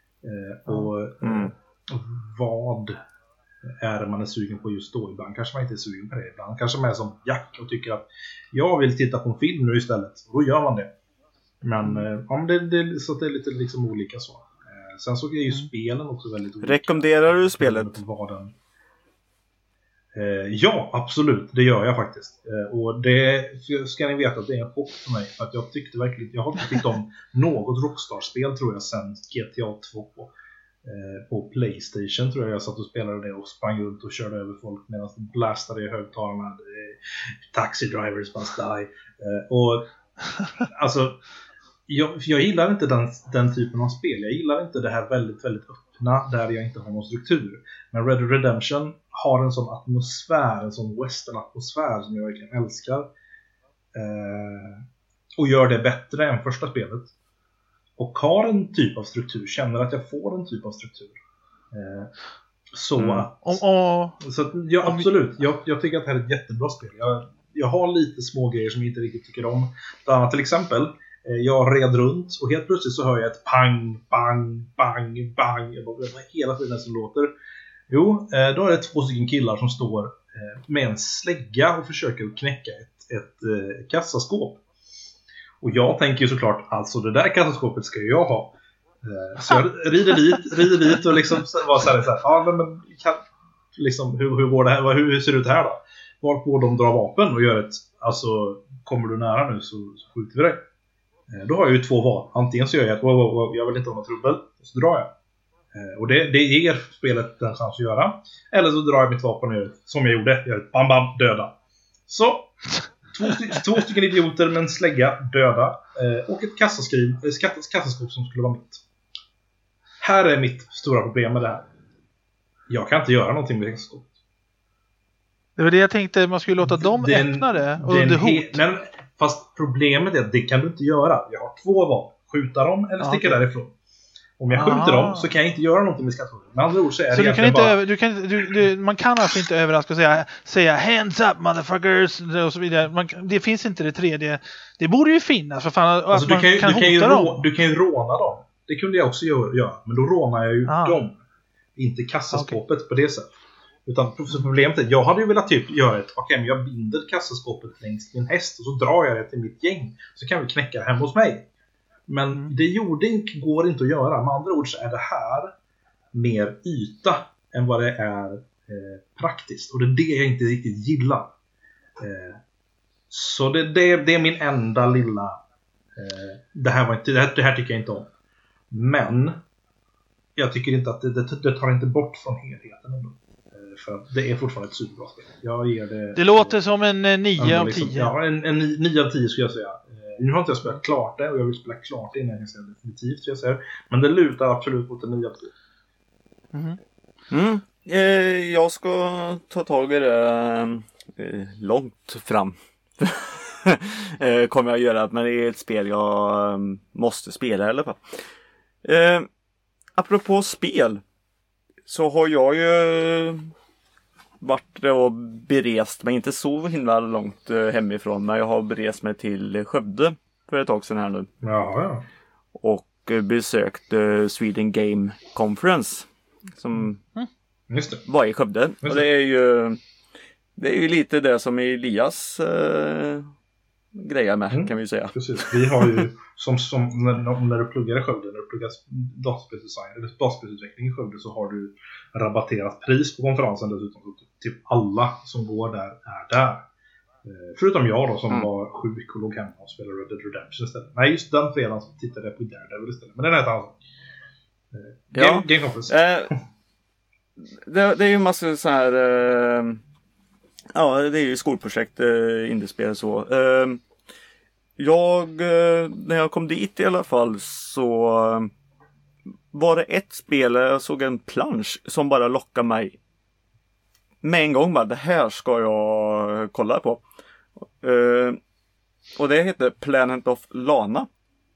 Vad är det man är sugen på just då? Ibland kanske man inte är sugen på det. Ibland kanske man är som Jack och tycker att jag vill titta på en film nu istället. Då gör man det. Men så det är lite liksom olika så. Sen så är ju spelen också väldigt olika. Rekommenderar du spelet? Ja, absolut. Det gör jag faktiskt. Och det ska ni veta att det är en chock för mig. För att jag tyckte verkligen, jag har inte tyckt om något Rockstar-spel tror jag sen GTA 2 på Playstation tror jag satt och spelade det och sprang runt och körde över folk medan de blastade i högtalarna. Taxi drivers must die. Och alltså jag gillar inte den typen av spel. Jag gillar inte det här väldigt, väldigt öppna där jag inte har någon struktur. Men Red Dead Redemption har en sån atmosfär, en sån western-atmosfär som jag verkligen älskar. Och gör det bättre än första spelet. Och har en typ av struktur, känner att jag får en typ av struktur. Så att, ja, absolut. Jag tycker att det här är ett jättebra spel. Jag har lite små grejer som jag inte riktigt tycker om. Bland annat till exempel, jag red runt och helt plötsligt så hör jag ett pang, bang, bang, bang. Jag bara, vad är hela tiden som låter? Jo, då är det 2 stycken killar som står med en slägga och försöker knäcka ett kassaskåp. Och jag tänker ju såklart, alltså det där kassaskåpet ska jag ha. Så jag rider dit och liksom var så här, ja men liksom, hur går det här? Hur ser det ut här då? Varpå de drar vapen och gör alltså kommer du nära nu så skjuter vi dig. Då har jag ju 2 val. Antingen så gör jag jag vill inte ha något trubbel, och så drar jag. Och det ger spelet en chans att göra. Eller så drar jag mitt vapen och gör som jag gjorde. Jag gör ett bam bam, döda. Så 2 stycken idioter med en slägga, döda. Och ett kassaskåp som skulle vara mitt. Här är mitt stora problem med det här. Jag kan inte göra någonting med kassaskåpet. Det var det jag tänkte, man skulle låta dem öppna det under hot. Men fast problemet är att det kan du inte göra. Jag har 2 val. Skjuta dem eller sticka därifrån. Om jag skjuter dem så kan jag inte göra någonting med skattskåpet. Med andra ord så är det egentligen bara... man kan alltså inte överraska och säga hands up motherfuckers och så vidare. Det finns inte det tredje. Det borde ju finnas för fan alltså, man kan hota dem. Du kan ju råna dem. Det kunde jag också göra. Men då rånar jag ju dem. Inte kassaskåpet på det sättet. Utan problemet är, jag hade ju velat typ göra men jag binder kassaskåpet längs min häst och så drar jag det till mitt gäng. Så kan vi knäcka det hemma hos mig. Men det går inte att göra. Med andra ord så är det här mer yta än vad det är praktiskt. Och det är det jag inte riktigt gillar. Så det är min enda lilla... Det här tycker jag inte om. Men jag tycker inte att det tar inte bort från helheten ändå. För det är fortfarande ett superbra spel. Jag ger det... Det låter som en 9 av 10. Ja, en 9 av 10 skulle jag säga. Nu har inte jag spelat klart det och jag vill spela klart det innan jag säger definitivt så jag säger. Men det lutar absolut mot en 9 av 10. Jag ska ta tag i det långt fram. Kommer jag göra, men det är ett spel jag måste spela i alla fall. Apropå spel så har jag ju varit och berest mig, inte så himla långt hemifrån, men jag har berest mig till Skövde för ett tag sedan här nu. Ja. Och besökt Sweden Game Conference som var i Skövde. Och det är ju lite det som Elias grejer med, kan vi säga. Precis. Vi har ju som när du pluggar i Skövde, när du pluggar dataspelsdesign eller dataspelsutveckling i Skövde, så har du rabatterat pris på konferensen dessutom. Typ alla som går där är där. Förutom jag då som var sjuk och låg hemma och spelade Red Dead Redemption istället. Nej, just den fredagen så tittade jag på Daredevil istället. Men den är ett annat. Game Conference. Det är ju massor så här... det är ju skolprojekt, indiespel så. När jag kom dit i alla fall så var det ett spel, jag såg en plansch som bara lockade mig med en gång. Bara, det här ska jag kolla på. Och det heter Planet of Lana.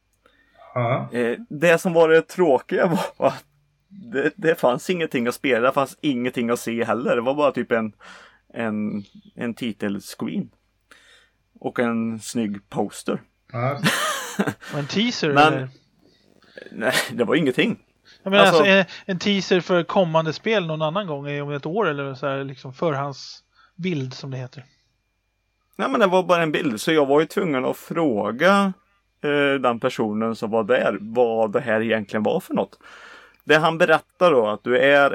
Det som var det tråkiga var att det fanns ingenting att spela, det fanns ingenting att se heller. Det var bara typ en titelscreen och en snygg poster. En teaser? Men eller? Nej, det var ingenting. Jag menar alltså en teaser för kommande spel någon annan gång om ett år eller så här, liksom förhandsbild som det heter. Nej, men det var bara en bild, så jag var ju tvungen att fråga den personen som var där vad det här egentligen var för något. Det han berättar då att du är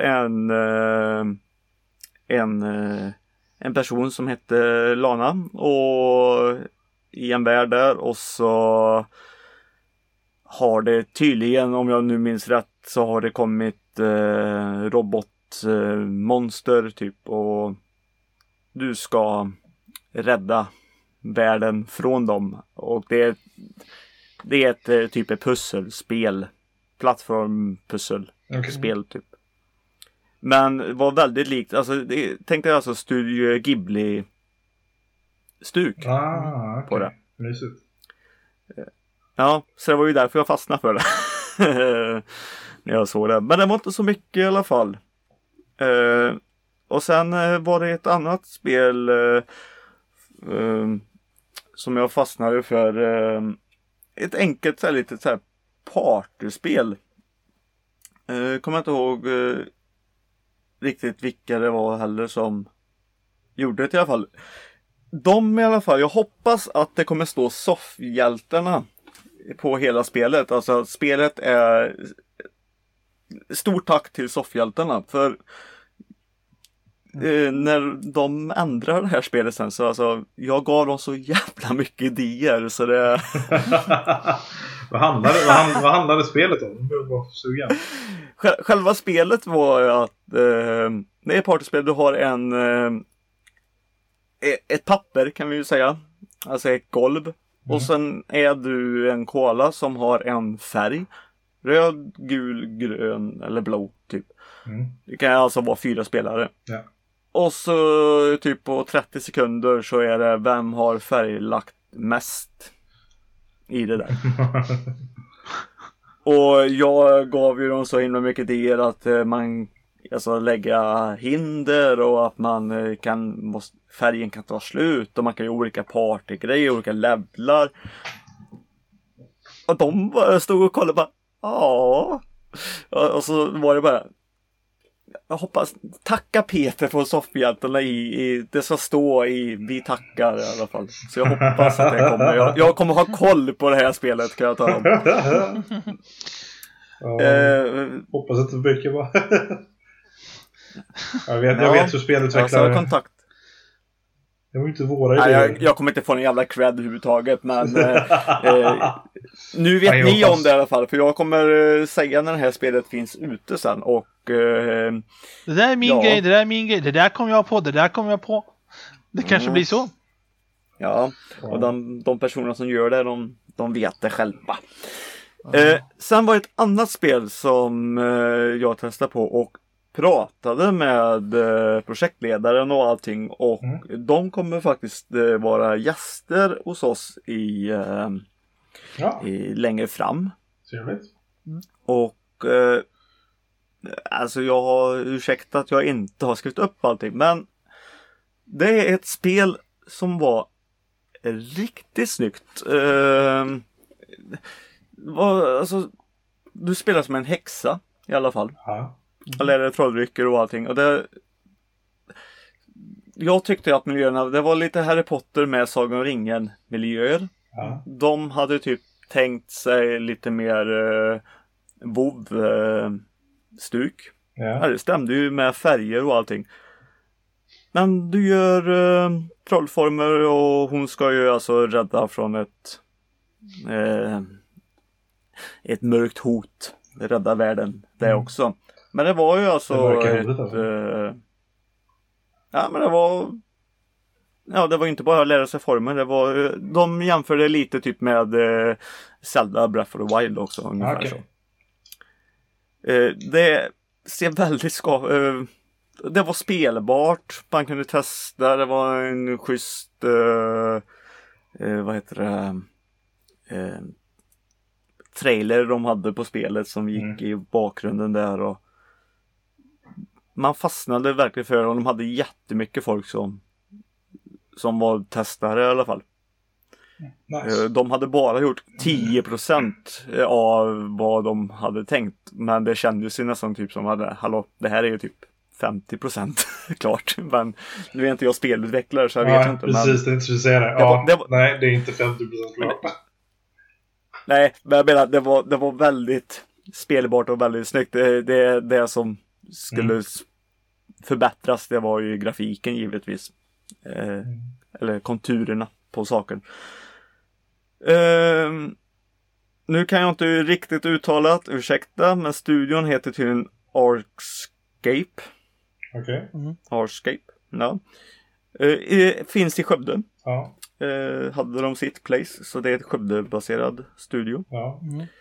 en person som heter Lana och i en värld där, och så har det tydligen, om jag nu minns rätt, så har det kommit robotmonster typ, och du ska rädda världen från dem. Och det är ett typ av pusselspel, plattformpusselspel typ. Men var väldigt likt, alltså tänkte jag alltså Studio Ghibli stuk på det. Mysigt. Ja, så det var ju därför jag fastnade för det. När jag såg det. Men det var inte så mycket i alla fall. Och sen var det ett annat spel som jag fastnade för. Ett enkelt så här, litet så här partyspel. Kommer inte ihåg riktigt vilka det var heller som gjorde det i alla fall. De i alla fall, jag hoppas att det kommer stå soffhjältarna på hela spelet. Alltså spelet är stort tack till soffhjältarna, för när de ändrar det här spelet sen så alltså, jag gav dem så jävla mycket idéer så det vad handlade spelet om? Jag var sugen. Själva spelet var att det är partyspel, du har ett papper kan vi ju säga, alltså ett golv, och sen är du en koala som har en färg, röd, gul, grön eller blå typ. Det kan alltså vara 4 spelare. Ja. Och så typ på 30 sekunder så är det vem har färglagt mest i det där. Och jag gav ju dem så himla mycket idéer att man alltså lägga hinder och att man färgen kan ta slut och man kan göra olika partygrejer, olika levlar. Och de bara stod och kollade bara, ja. Och så var det bara, jag hoppas, tacka Peter för soffhjältarna i det ska stå i vi tackar i alla fall. Så jag hoppas att det kommer. Jag kommer ha koll på det här spelet, kan jag ta om. Hoppas att det brukar vara. Jag vet hur spelutvecklare. Kontakt. Det var inte våra idéer. Jag kommer inte få en jävla cred överhuvudtaget, men nu vet ni om det i alla fall, för jag kommer säga när det här spelet finns ute sen, och det där är min grej, det där är min grej, det där kommer jag på. Det kanske blir så. Ja, och de personer som gör det, de vet det själva. Sen var det ett annat spel som jag testade på och pratade med projektledaren och allting, och de kommer faktiskt vara gäster hos oss i längre fram. Trevligt. Och alltså jag har ursäktat att jag inte har skrivit upp allting, men det är ett spel som var riktigt snyggt. Alltså, du spelar som en häxa i alla fall. Eller trolldrycker och allting. Och jag tyckte att miljöerna, det var lite Harry Potter med Sagan om ringen miljöer. De hade typ tänkt sig lite mer WoW stuk. Ja, det stämde ju med färger och allting. Men du gör trollformer, och hon ska ju alltså rädda från ett mörkt hot. Rädda världen det också. Men det var ju alltså det var inte bara att lära sig former. De jämförde lite typ med Zelda Breath of the Wild också ungefär så. Det ser väldigt det var spelbart. Man kunde testa. Det var en schysst vad heter det? Trailer de hade på spelet som gick i bakgrunden där, och man fastnade verkligen för det, och de hade jättemycket folk som var testare i alla fall. Nice. De hade bara gjort 10% av vad de hade tänkt, men det kändes ju nästan typ som hallå, det här är ju typ 50% klart, men nu är inte jag spelutvecklare så jag vet inte. Precis, men det är inte det. Nej, det är inte 50% klart. Nej, men jag menar, det var väldigt spelbart och väldigt snyggt. Det som skulle förbättras, det var ju grafiken givetvis. Eller konturerna på saken. Nu kan jag inte riktigt uttala, ursäkta, men studion heter tydligen Artscape. Okej. Artscape, ja. Finns i Skövde. Ja. Hade de sitt place, så det är ett Skövde-baserad studio. Ja.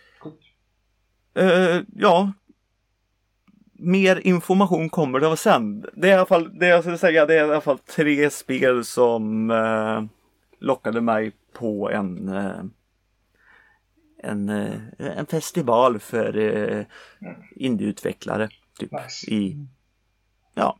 Ja. Mer information kommer det sen. Det är i alla fall, det jag skulle säga, det är i alla fall 3 spel som lockade mig på en festival för indieutvecklare typ. Nice. Ja.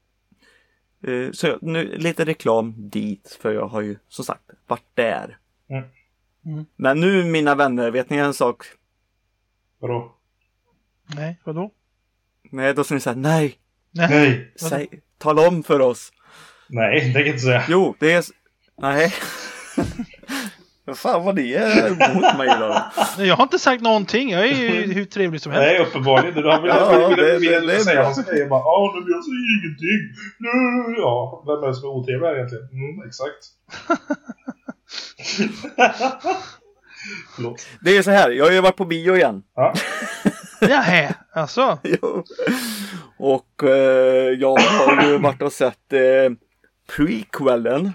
Så nu lite reklam dit, för jag har ju som sagt varit där. Men nu, mina vänner, vet ni en sak? Vadå? Nej, vadå? Nej, då ska ni säga nej. Nej. Tala om för oss. Nej, det kan jag inte säga. Jo, det är... Nej. Fan vad det är mot mig då. Jag har inte sagt någonting. Jag är ju hur trevlig som helst. Nej, uppenbarligen. Du har velat säga hans grejer. Bara, men jag säger ingenting. Ja, vem är det som är otrevlig egentligen? Exakt. Förlåt. Det är så här, jag har ju varit på bio igen. Ja. Jaha, alltså. Jo. Och jag har ju varit och sett prequelen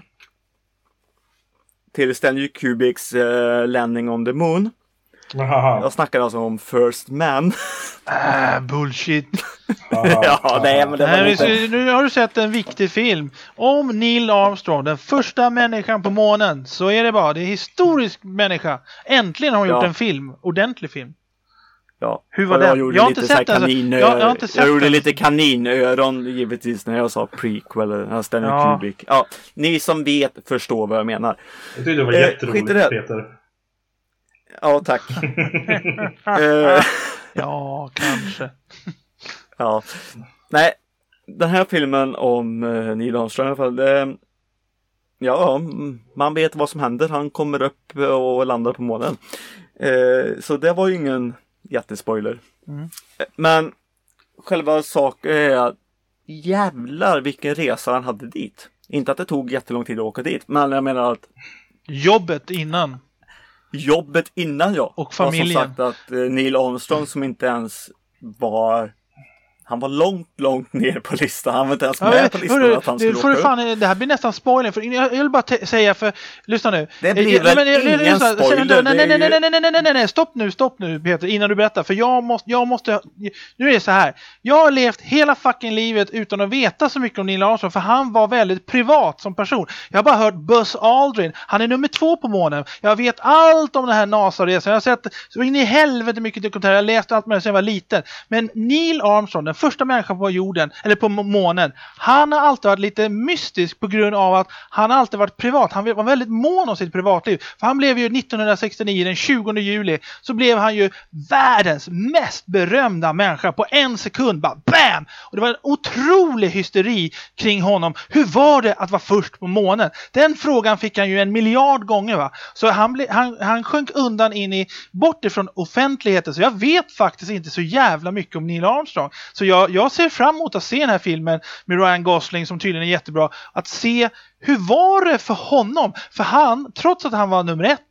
till Stanley Kubricks Landing on the Moon. Jag snackar alltså om First Man. Bullshit. Ja, nej, men det var lite... Nu har du sett en viktig film om Neil Armstrong, den första människan på månen. Så är det bara, det är historisk människa. Äntligen har hon gjort en film, ordentlig film. Ja. Hur var det? Jag har inte sett den. Jag gjorde lite kaninöron givetvis när jag sa prequel, Stanley Kubrick. Ja, ni som vet förstår vad jag menar. Jag tyckte det var jätteroligt, Peter. Ja, tack. Ja, kanske. Ja. Nej, den här filmen om Neil Armstrong i alla fall, ja, man vet vad som händer. Han kommer upp och landar på månen. Så det var ju ingen jättespoiler. Men själva saken är att jävlar vilken resa han hade dit. Inte att det tog jättelång tid att åka dit, men jag menar att jobbet innan, ja. Och familjen. Och som sagt att Neil Armstrong som inte ens var... Han var långt ner på listan. Han var inte ens med på listan att han skulle åka upp. Det här blir nästan spoiler. För jag vill bara säga, för lyssna nu. Det blir väl ingen spoiler. Nej, stopp nu Peter, innan du berättar. För jag måste, nu är det så här. Jag har levt hela fucking livet utan att veta så mycket om Neil Armstrong. För han var väldigt privat som person. Jag har bara hört Buzz Aldrin. Han är nummer 2 på månen. Jag vet allt om den här NASA-resan. Jag har sett så in i helvete mycket dokumentärer. Jag har läst allt med det sedan jag var liten. Men Neil Armstrong, den första människan på jorden, eller på månen, han har alltid varit lite mystisk på grund av att han alltid varit privat. Han var väldigt mån om sitt privatliv. För han blev ju 1969, den 20 juli, så blev han ju världens mest berömda människa på en sekund. Bara BAM! Och det var en otrolig hysteri kring honom. Hur var det att vara först på månen? Den frågan fick han ju 1 miljard gånger, va? Så han sjönk undan bort ifrån offentligheten. Så jag vet faktiskt inte så jävla mycket om Neil Armstrong. Så jag ser fram emot att se den här filmen med Ryan Gosling som tydligen är jättebra. Att se hur var det för honom. För han, trots att han var nummer 1,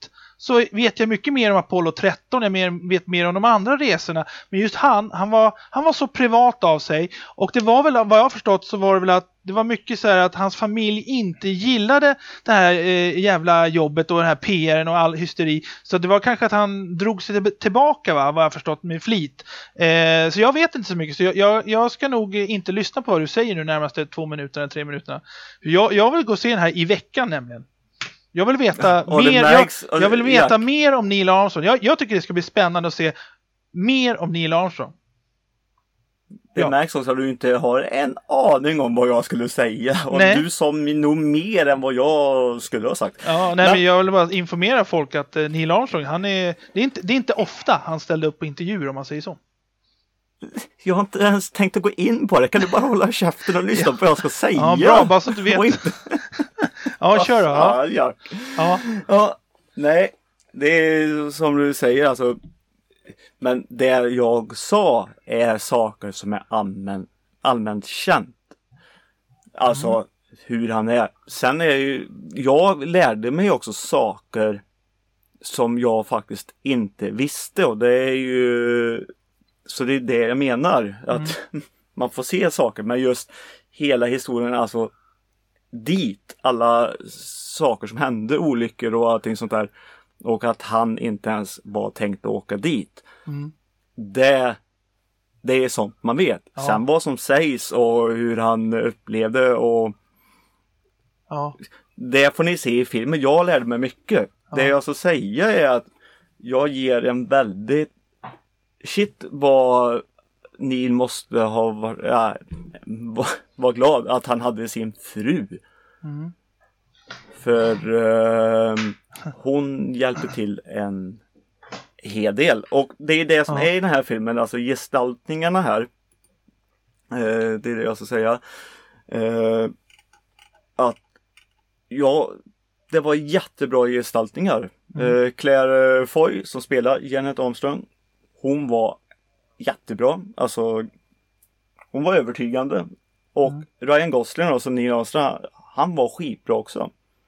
så vet jag mycket mer om Apollo 13, jag vet mer om de andra resorna. Men just han var så privat av sig. Och det var väl, vad jag har förstått, så var det väl att det var mycket så här att hans familj inte gillade det här jävla jobbet och den här PR:n och all hysteri. Så det var kanske att han drog sig tillbaka, vad jag har förstått, med flit. Så jag vet inte så mycket. Så jag ska nog inte lyssna på vad du säger nu närmaste 2 minuterna, 3 minuterna. Jag vill gå och se den här i veckan nämligen. Jag vill veta jag vill veta mer om Neil Armstrong. Jag tycker det ska bli spännande att se mer om Neil Armstrong. Det märks också att du inte har en aning om vad jag skulle säga. Och du sa nog mer än vad jag skulle ha sagt. Ja, men jag vill bara informera folk att Neil Armstrong, det är inte ofta han ställde upp på intervjuer, om man säger så. Jag har inte ens tänkt att gå in på det. Kan du bara hålla käften och lyssna på vad jag ska säga? Ja, bra, bara så att du vet. Ja, kör då. Ja, nej, det är som du säger, alltså. Men det jag sa är saker som är allmänt känt. Alltså hur han är. Sen är jag lärde mig också saker som jag faktiskt inte visste. Och det är ju, så det är det jag menar. Att man får se saker, men just hela historien, alltså dit, alla saker som hände, olyckor och allting sånt där. Och att han inte ens var tänkt att åka dit. Det är sånt man vet. Ja. Sen vad som sägs och hur han upplevde och det får ni se i filmen. Jag lärde mig mycket. Det jag ska säga är att jag ger en väldigt vad Neil måste ha var glad att han hade sin fru. För hon hjälpte till en hel del. Och det är det som är i den här filmen. Alltså gestaltningarna här. Det är det jag ska säga. Att det var jättebra gestaltningar. Claire Foy som spelar Janet Armstrong. Hon var jättebra. Alltså hon var övertygande. Och Ryan Gosling, alltså Neil Armstrong, han var skitbra också.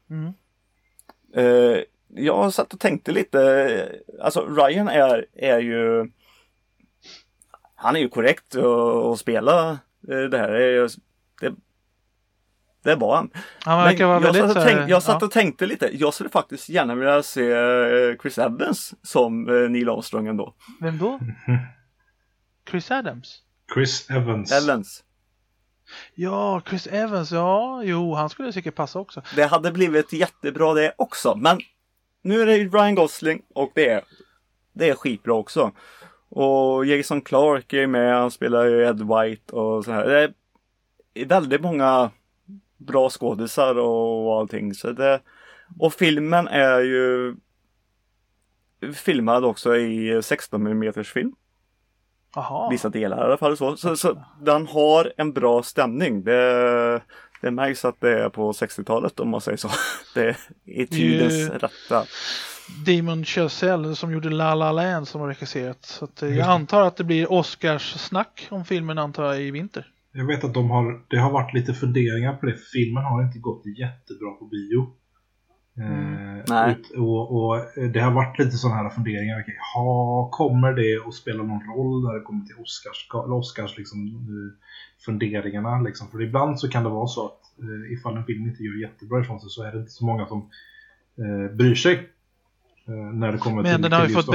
Jag satt och tänkte lite, alltså Ryan är ju, han är ju korrekt att spela det här. Det var han. Men jag satt och tänkte lite, jag skulle faktiskt gärna vilja se Chris Evans som Neil Armstrong ändå. Vem då? Chris Adams? Chris Evans. Ja, Chris Evans, han skulle säkert passa också. Det hade blivit jättebra det också, men nu är det Ryan Gosling och det är skitbra också. Och Jason Clark är med, han spelar ju Ed White och så här. Det är väldigt många bra skådisar och allting. Och filmen är ju filmad också i 16 mm film. Aha. Vissa delar i alla fall så den har en bra stämning. Det märks att det är på 60-talet, om man säger så. Det är tidens rätta. Damon Chazelle som gjorde La La Land som har regisserat. Så att jag antar att det blir Oscars snack om filmen, antar jag, i vinter. Jag vet att det har varit lite funderingar på det. Filmen har inte gått jättebra på bio. Nej. Och det har varit lite sådana här funderingar. Okay, kommer det att spela någon roll när det kommer till Oscars liksom, funderingarna? Liksom? För ibland så kan det vara så att ifall en film inte gör jättebra ifrån sig, så är det inte så många som bryr sig. När det kommer men till den har ju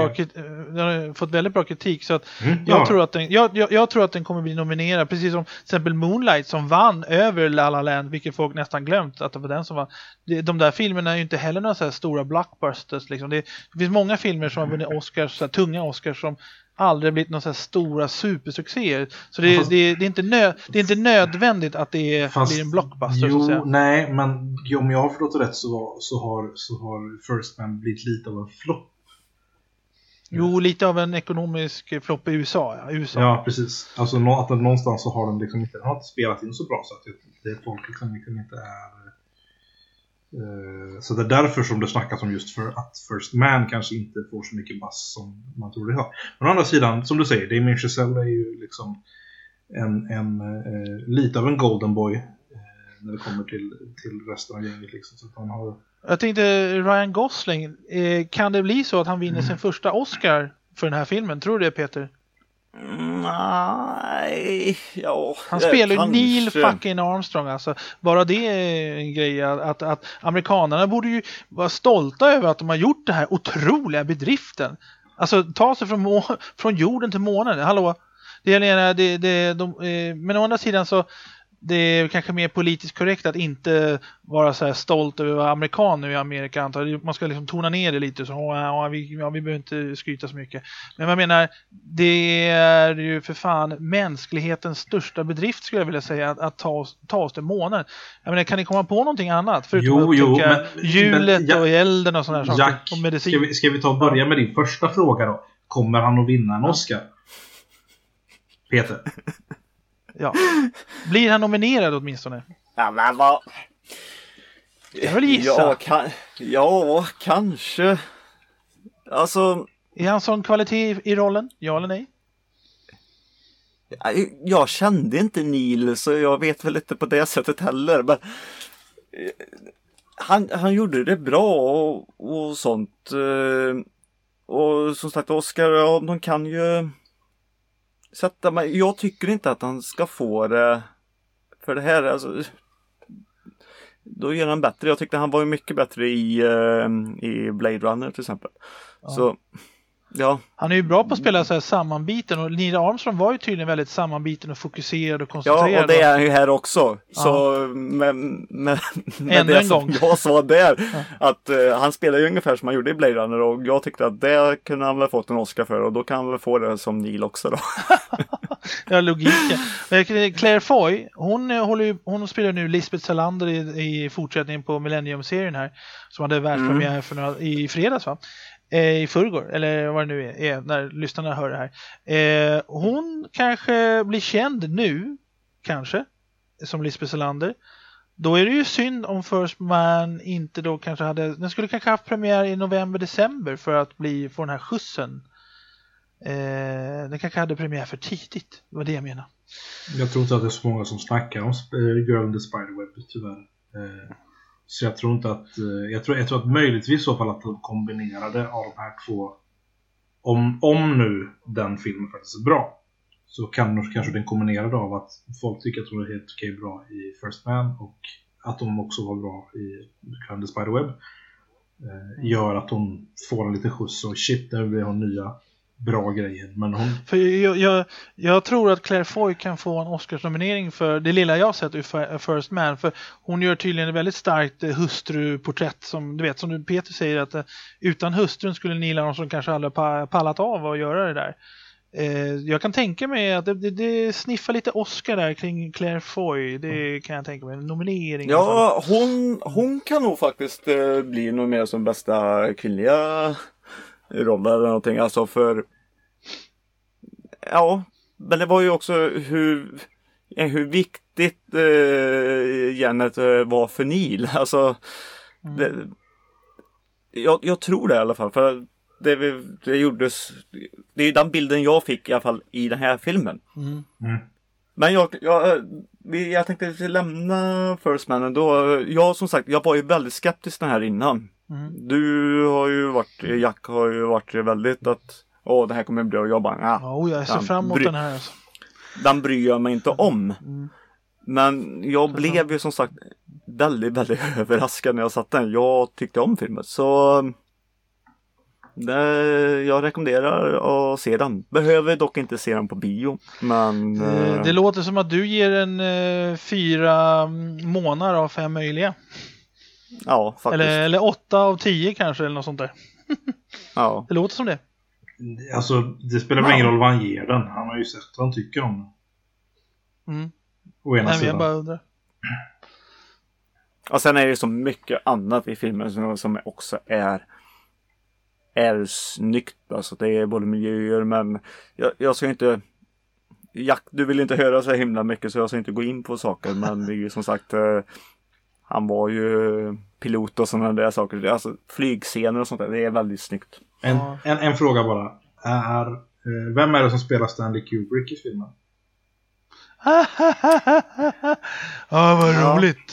fått väldigt bra kritik, så att jag tror att den kommer bli nominerad, precis som till exempel Moonlight som vann över La La Land, vilket folk nästan glömt att det var den som vann. De där filmerna är ju inte heller några så här stora blockbusters liksom. Det finns många filmer som har vunnit Oscars, så här, tunga Oscars, som aldrig blivit några så här stora supersuccéer. Så det är inte nödvändigt att det blir en blockbuster. Jo, så att säga. Nej, men om jag har förstått rätt så har First Man blivit lite av en flopp. Jo, lite av en ekonomisk flopp i USA. Ja, precis. Alltså att någonstans så har den liksom inte spelat in så bra, så att det folk liksom inte är. Så det är därför som det snackas om just för att First Man kanske inte får så mycket bass som man tror det har. Men å andra sidan, som du säger, Damien Chazelle är ju liksom en lite av en golden boy när det kommer till resten av gänget liksom. Så att han har... Jag tänkte Ryan Gosling, kan det bli så att han vinner sin första Oscar för den här filmen? Tror du det, Peter? Nej, ja. Han spelar ju kanske. Neil fucking Armstrong, alltså. Bara det är en grej att amerikanerna borde ju vara stolta över att de har gjort det här otroliga bedriften. Alltså ta sig från jorden till månen. Hallå, men å andra sidan så det är kanske mer politiskt korrekt att inte vara så här stolt över att vara amerikan nu i Amerika, antar jag. Man ska liksom tona ner det lite så vi behöver inte skryta så mycket. Men jag menar, det är ju för fan mänsklighetens största bedrift, skulle jag vilja säga, att ta oss till månen. Jag menar, kan ni komma på någonting annat förutom att upptäcka hjulet och elden och sådana saker? Jack, och medicin? ska vi ta och börja med din första fråga då? Kommer han att vinna en Oscar? Peter? Ja. Blir han nominerad åtminstone? Ja, men vad... Jag vill gissa. Ja, kanske. Alltså... Är han sån kvalitet i rollen? Ja eller nej? Jag kände inte Neil, så jag vet väl inte på det sättet heller. Men han gjorde det bra och sånt. Och som sagt, Oscar, ja, de kan ju... Men jag tycker inte att han ska få det för det här. Alltså, då gör han bättre. Jag tyckte han var ju mycket bättre i Blade Runner till exempel. Ja. Så, ja. Han är ju bra på att spela så här sammanbiten, och Neil Armstrong var ju tydligen väldigt sammanbiten och fokuserad och koncentrerad. Ja, och det är han ju här också. Ja. Så med det som jag sa där, att han spelar ju ungefär som han gjorde i Blade Runner, och jag tyckte att det kunde han väl fått en Oscar för, och då kan han väl få det som Neil också då. Ja, logiken. Claire Foy, hon spelar nu Lisbeth Salander i fortsättningen på Millennium-serien här, som hade världspremiär i fredags, va? I förrgår, eller vad det nu är när lyssnarna hör det här. Hon kanske blir känd nu, kanske, som Lisbeth Salander. Då är det ju synd om First Man inte då kanske den skulle kanske haft premiär i november-december för att få den här skjutsen. Den kanske hade premiär för tidigt, det var det jag menar. Jag tror inte att det är så många som snackar om Girl in the Spiderweb, tyvärr. Så jag tror inte att jag tror att möjligtvis i så fall att de kombinerade av de här två, om nu den filmen faktiskt är bra, så kanske den kombinerade av att folk tycker att de är helt okej bra i First Man, och att de också var bra i Girl in the Spiderweb, gör att hon får en liten skjuts och shit, nu blir hon nya bra grejer. Men för jag tror att Claire Foy kan få en Oscarsnominering för det lilla jag har sett i First Man, för hon gör tydligen ett väldigt starkt hustruporträtt, som du vet, som Peter säger, att utan hustrun skulle Neil Armstrong kanske aldrig pallat av att göra det där. Jag kan tänka mig att det sniffar lite Oscar där kring Claire Foy. Det kan jag tänka mig, en nominering. Ja, hon kan nog faktiskt bli nominerad som bästa kvinnliga roller eller någonting, alltså för ja, men det var ju också hur viktigt Janet var för Neil, alltså jag tror det i alla fall, för det gjordes, det är den bilden jag fick i alla fall i den här filmen. Men jag tänkte lämna First Man då. Som sagt, jag var ju väldigt skeptisk den här innan. Du har ju varit, Jack har ju varit väldigt att det här kommer bli bra, och jag bara jag ser fram emot den här alltså. Den bryr jag mig inte om. Men jag blev ju som sagt väldigt, väldigt överraskad när jag satt den. Jag tyckte om filmen, så jag rekommenderar att se den. Behöver dock inte se den på bio, men det låter som att du ger en 4 månader av 5 möjliga. Ja, faktiskt. Eller 8 av 10 kanske, eller något sånt där. Ja. Det låter som det. Alltså, det spelar väl ingen roll vad han ger den. Han har ju sett vad han tycker om den. Å ena sidan. Jag bara undrar. Och sen är det så mycket annat i filmen som också är snyggt. Alltså det är både miljöer, men jag ska inte... Jack, du vill inte höra så himla mycket, så jag ska inte gå in på saker, men det är ju som sagt... Han var ju pilot och sådana där saker. Alltså flygscener och sånt där, det är väldigt snyggt. En fråga bara. Vem är det som spelar Stanley Kubrick i filmen? Vad roligt.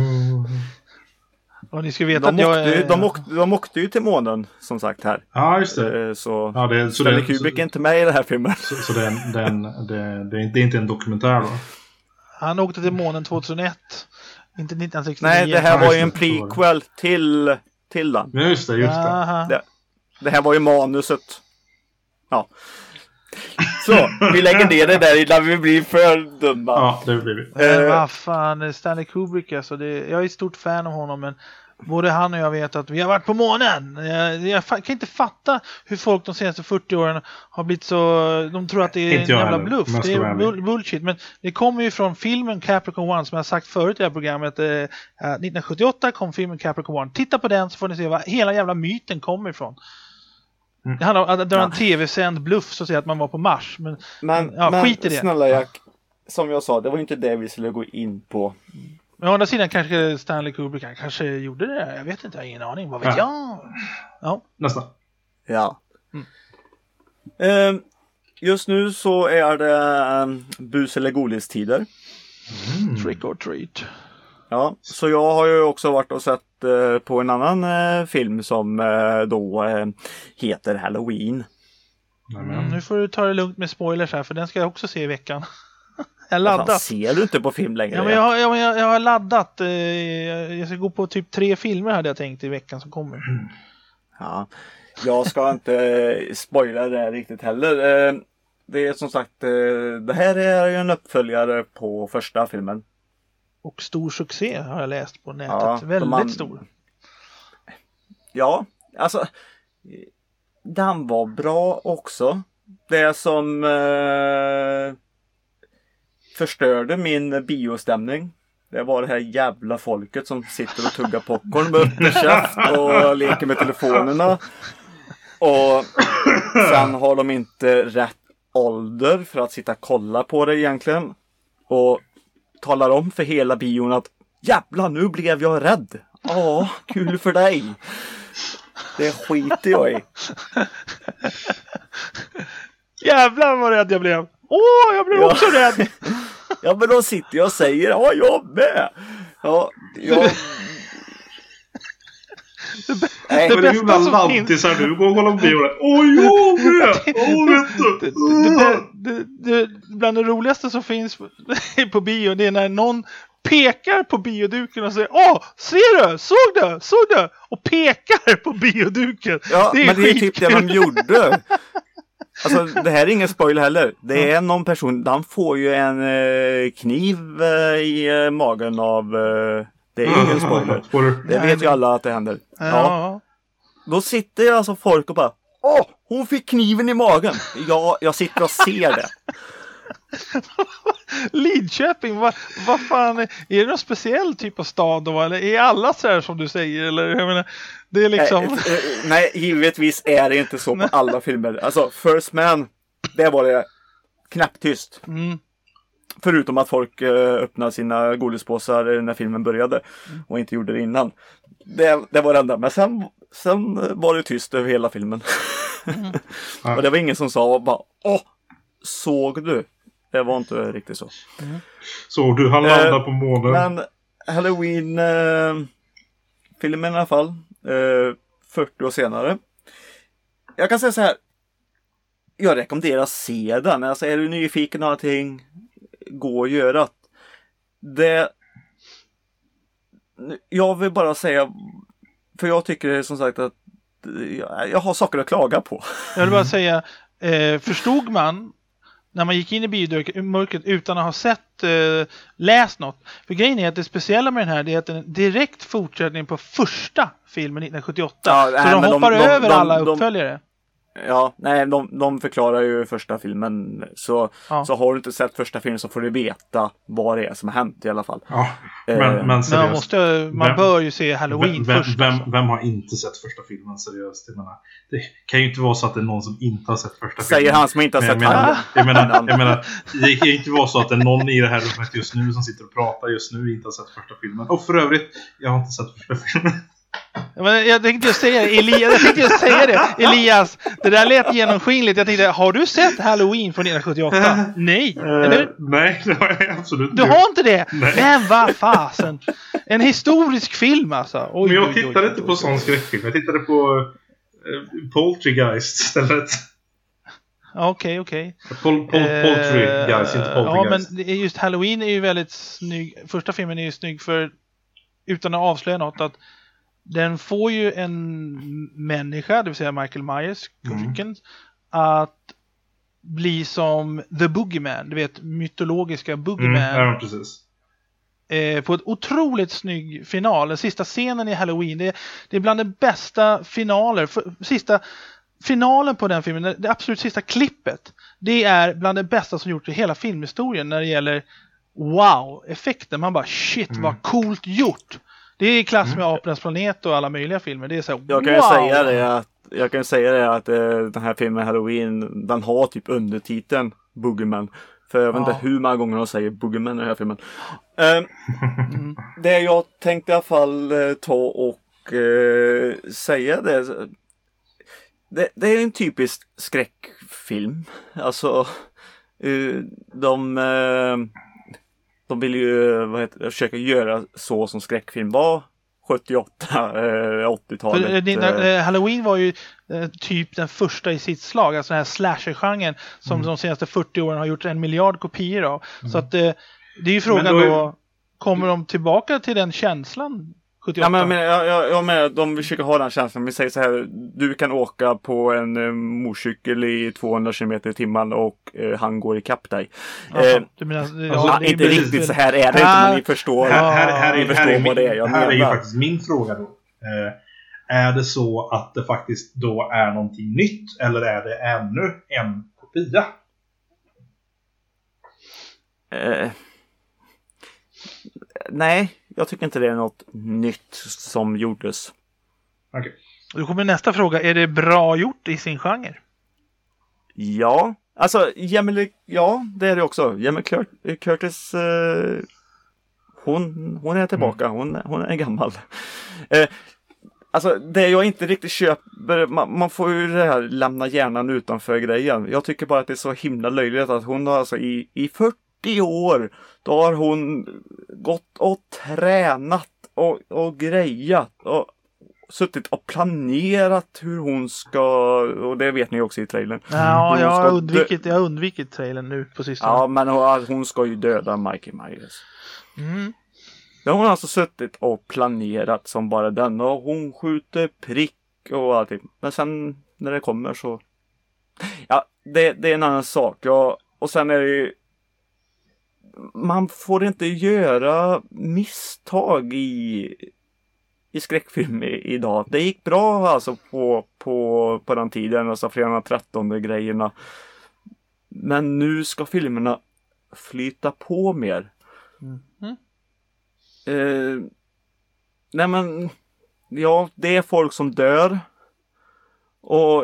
Och ni ska veta de åkte ju till månen, som sagt, här. Ja, just det. Så ja, Stanley Kubrick är inte med i den här filmen. Så det är inte en dokumentär då? Han åkte till månen 2001. Inte 1969. Nej, det här var ju en prequel till den. Ja, just det. Det här var ju manuset. Ja. Så, vi lägger ner det där innan vi blir för dumma. Ja, det blir vi. Vad fan, Stanley Kubrick alltså. Jag är ett stort fan av honom, men både han och jag vet att vi har varit på månen. Jag kan inte fatta hur folk de senaste 40 åren har blivit så... De tror att det är en jävla bluff. Det är bullshit. Men det kommer ju från filmen Capricorn One, som jag har sagt förut i det här programmet. 1978 kom filmen Capricorn One. Titta på den så får ni se var hela jävla myten kommer ifrån. Det handlar om att det var en tv-sänd bluff, så att säga, att man var på Mars. Men skit i det. Snälla Jack, som jag sa, det var ju inte det vi skulle gå in på. Men å andra sidan kanske Stanley Kubrick kanske gjorde det. Jag vet inte, jag har ingen aning. Vad vet jag? Ja. Nästa. Ja. Just nu så är det bus- eller golistider. Trick or treat. Ja, så jag har ju också varit och sett på en annan film som då heter Halloween. Nu får du ta det lugnt med spoilers här, för den ska jag också se i veckan. Jag har laddat. Ser du inte på film längre? Ja, men jag har laddat. Jag ska gå på typ 3 filmer, hade jag tänkt, i veckan som kommer. Ja, jag ska inte spoila det riktigt heller. Det är som sagt, det här är ju en uppföljare på första filmen. Och stor succé har jag läst på nätet. Ja, väldigt stor. Ja, alltså den var bra också. Det som förstörde min biostämning, det var det här jävla folket som sitter och tuggar popcorn med öppen käft och leker med telefonerna. Och sen har de inte rätt ålder för att sitta och kolla på det egentligen. Och talar om för hela bion att jävla, nu blev jag rädd. Ja, kul för dig. Det skiter jag i. Jävlar vad rädd jag blev. Jag blev också rädd. Ja, men då sitter jag och säger, jag med. Ja, jag... Det bästa som finns här nu. Gå och kolla på bio. Bland det roligaste som finns på bio, det är när någon pekar på bioduken och säger ser du? Såg du? Och pekar på bioduken. Ja, det är men det är typ det de gjorde. Alltså, det här är ingen spoil heller. Det är någon person, han får ju en kniv i magen av... det är ingen spoiler. Det vet ju alla att det händer. Ja. Då sitter ju alltså folk och bara, hon fick kniven i magen. Ja, jag sitter och ser det. Lidköping, vad fan är det någon speciell typ av stad då, eller är alla så här som du säger, eller jag menar, det är liksom nej, givetvis är det inte så på alla filmer. Alltså First Man, det var det knäpptyst. Förutom att folk öppnade sina godispåsar när filmen började och inte gjorde det innan. Det var det enda, men sen var det tyst över hela filmen. Och det var ingen som sa bara, såg du? Det var inte riktigt så. Så du, han landar på månen. Men Halloween-filmen i alla fall, 40 år senare. Jag kan säga så här, jag rekommenderar att se den. Alltså, är du nyfiken och allting, gå och göra det. Jag vill bara säga, för jag tycker som sagt att jag har saker att klaga på. Jag vill bara säga, förstod man när man gick in i biomörkret utan att ha sett, läst något. För grejen är att det speciella med den här är att den är en direkt fortsättning på första filmen 1978. Så de hoppar över alla uppföljare. Ja, nej, de förklarar ju första filmen. Så har du inte sett första filmen så får du veta vad det är som har hänt i alla fall. Ja, men seriöst. Man bör ju se Halloween först. Vem har inte sett första filmen seriöst? Jag menar, det kan ju inte vara så att det är någon som inte har sett första filmen. Säger han som inte har sett jag menar, det kan ju inte vara så att det är någon i det här rummet just nu som sitter och pratar just nu inte har sett första filmen. Och för övrigt, jag har inte sett första filmen. Men jag tänkte ju säga det, Elias. Det där lät genomskinligt. Jag tänkte, har du sett Halloween från 1978? Nej, eller? Nej, det har jag absolut inte. Du har inte det? Nej. Men vad fasen. En historisk film alltså. Men jag tittade inte på sån skräckfilm. Jag tittade på Poltergeist istället. Okej. Poltergeist, inte Poltergeist. Ja, men just Halloween är ju väldigt snygg. Första filmen är ju snygg för, utan att avslöja något, att den får ju en människa, det vill säga Michael Myers, att bli som The Boogeyman, du vet, mytologiska Boogeyman. Ja, precis. På ett otroligt snygg final. Den sista scenen i Halloween, det är bland de bästa finaler. Sista finalen på den filmen, det absolut sista klippet, det är bland det bästa som gjorts i hela filmhistorien när det gäller wow-effekten. Man bara, shit, vad coolt gjort. Det är i klass med Apornas planet och alla möjliga filmer. Det är så här, jag kan säga det att den här filmen Halloween, den har typ undertiteln Boogeyman. För jag vet inte hur många gånger de säger Boogeyman i den här filmen. Det jag tänkte i alla fall ta och säga det är en typisk skräckfilm. Alltså de vill ju försöka göra så som skräckfilm var 78, 80-talet. Halloween var ju typ den första i sitt slag, alltså den här slasher-genren som de senaste 40 åren har gjort 1 miljard kopior av. Så att det är ju frågan då, kommer de tillbaka till den känslan 78? Ja, men jag menar, de försöker ha den känslan. Vi säger så här, du kan åka på en motorcykel i 200 km i timmen och han går ikapp dig. Du menar, inte riktigt så här är det inte, men ni förstår. Här är ju faktiskt min fråga då. Är det så att det faktiskt då är någonting nytt, eller är det ännu en kopia? Nej, jag tycker inte det är något nytt som gjordes. Okej. Då kommer nästa fråga. Är det bra gjort i sin genre? Ja, alltså ja, det är det också. Jamie Curtis, hon är tillbaka. Hon är gammal. Alltså det jag inte riktigt köper, man får ju det här lämna hjärnan utanför grejen. Jag tycker bara att det är så himla löjligt att hon har alltså i 40 år, då har hon gått och tränat och grejat och suttit och planerat hur hon ska, och det vet ni också i trailern. Ja, jag har undvikit trailern nu på sistone. Ja, men hon ska ju döda Michael Myers. Då har hon alltså suttit och planerat som bara den, och hon skjuter prick och allting. Men sen när det kommer så, ja, det är en annan sak. Ja, och sen är det ju, man får inte göra misstag i skräckfilm idag. Det gick bra alltså på den tiden, alltså Fredag 13 grejerna. Men nu ska filmerna flyta på mer. Nej men, ja, det är folk som dör. Och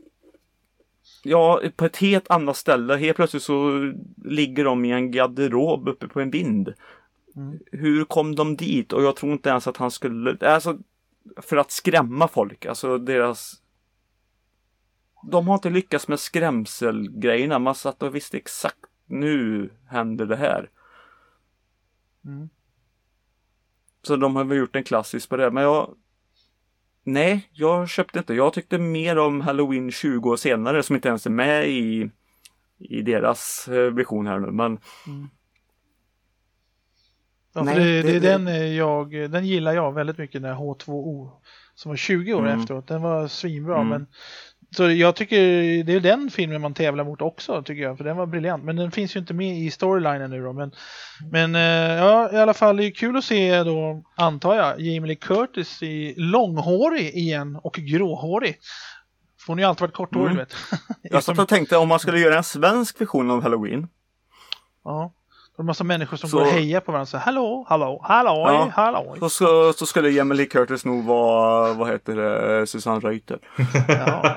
ja, på ett helt annat ställe. Helt plötsligt så ligger de i en garderob uppe på en vind. Hur kom de dit? Och jag tror inte ens att han skulle, alltså, för att skrämma folk. Alltså de har inte lyckats med skrämselgrejerna. Man satt och visste exakt, nu händer det här. Så de har väl gjort en klassisk på det. Men jag köpte inte. Jag tyckte mer om Halloween 20 år senare, som inte ens är med i deras vision här nu. Men ja, nej, den gillar jag väldigt mycket, den här H2O som var 20 år efteråt. Den var svinbra, men så jag tycker det är den filmen man tävlar mot också, tycker jag, för den var briljant. Men den finns ju inte med i storylinen nu då. Men ja, i alla fall det är kul att se då, antar jag, Jamie Lee Curtis i långhårig igen och gråhårig. Hon har ju alltid varit korthårig, vet. Jag tänkte om man skulle göra en svensk version av Halloween. Ja. Det är en massa människor som går och hejar på varandra. Så hallå. Så skulle Jamie Lee Curtis nog vara, vad heter det, Susanne Reuter. Ja.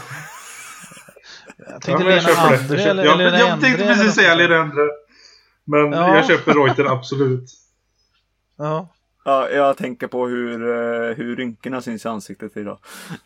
Jag tänkte Lena Andre. Jag tänkte precis säga Lena Andre. Men jag köper Reuter, absolut. Ja. Ja, jag tänker på hur rynkorna syns i ansiktet idag.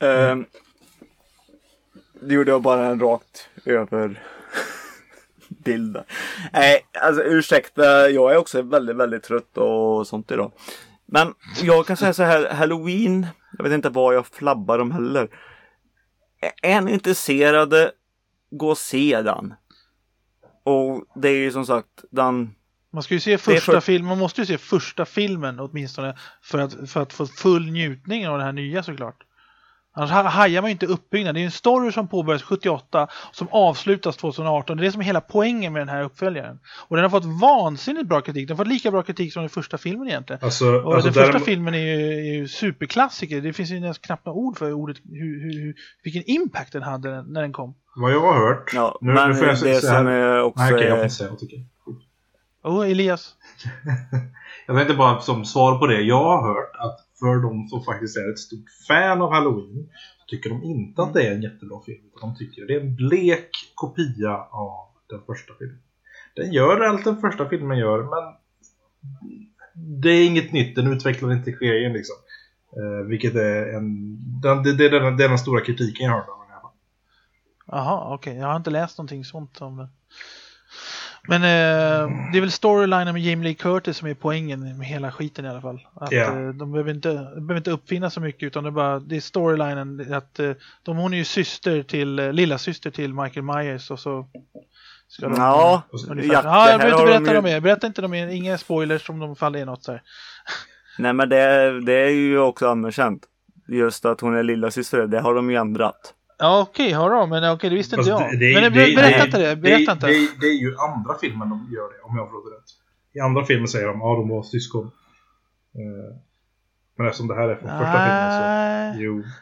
Det gjorde jag bara en rakt över bild där. Nej, alltså ursäkta, jag är också väldigt, väldigt trött och sånt idag. Men jag kan säga så här, Halloween, jag vet inte vad jag flabbar om heller. Är ni intresserade, gå och se den. Och det är ju som sagt den... Man ska ju se filmen, man måste ju se första filmen åtminstone för att få full njutning av det här nya såklart. Annars hajar man ju inte uppbyggnaden. Det är en story som påbörjas 78 som avslutas 2018. Det är det som är hela poängen med den här uppföljaren. Och den har fått vansinnigt bra kritik. Den har fått lika bra kritik som den första filmen egentligen. Och den första filmen är ju superklassiker. Det finns ju nästan knappt några ord för ordet vilken impact den hade när den kom. Vad jag har hört. Ja, nu får jag det som är också... Nej, okej, jag kan säga vad jag tycker. Elias. Jag tänkte bara som svar på det. Jag har hört att för de som faktiskt är ett stort fan av Halloween tycker de inte att det är en jättebra film. De tycker det är en blek kopia av den första filmen. Den gör allt den första filmen gör, men det är inget nytt. Den utvecklar inte serien liksom. Vilket är det är den stora kritiken jag har hört av den här. Jaha, okej. Jag har inte läst någonting sånt om det. Men det är väl storylinen med Jamie Lee Curtis som är poängen med hela skiten i alla fall. Att de behöver inte uppfinna så mycket, utan det är storylinen att hon är ju lilla syster till Michael Myers, och så ska de... Ja, jag behöver inte berätta dem mer. Berätta inte dem mer. Inga spoilers om de faller i något så här. Nej, men det är ju också anerkänt. Just att hon är lilla syster, det har de ju ändrat. Ja, okej, har de, men det visste inte jag. Men berätta inte det. Det är ju andra filmen de gör det, om jag får det rätt. I andra filmer säger de de var syskon. Men eftersom det här är från första filmen så... Jo.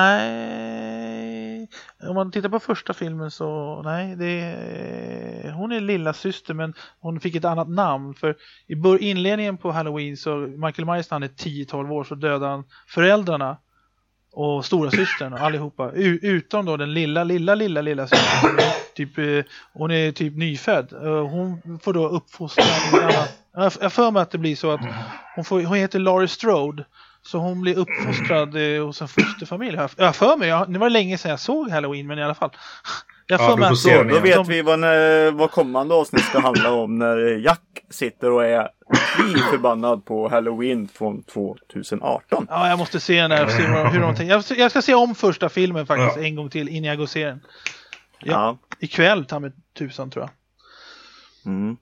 Nej. Om man tittar på första filmen så... Nej, hon är lilla syster, men hon fick ett annat namn. För i inledningen på Halloween så... Michael Myers, han är 10-12 år, så dödar han föräldrarna och stora systern och allihopa, utom då den lilla systern. Hon är typ nyfödd. Hon får då uppfostra jag för mig att det blir så att hon heter Laurie Strode, så hon blir uppfostrad hos en fosterfamilj. Jag för mig, nu var det länge sedan jag såg Halloween, men i alla fall. Jag för mig att då vet vi vad kommande avsnitt ska handla om, när Jack sitter och är förbannad på Halloween från 2018. Ja, jag måste se den där och se hur de tänker. Jag ska se om första filmen faktiskt en gång till innan jag går och ser den. Ja. Ikväll tar med 1000 tror jag. Mm.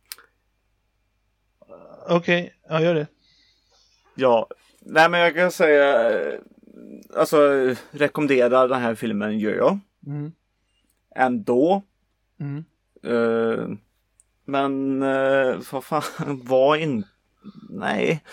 Okej, jag gör det. Ja, nej, men jag kan säga, alltså rekommendera den här filmen gör jag. Ändå. Men vad fan, nej,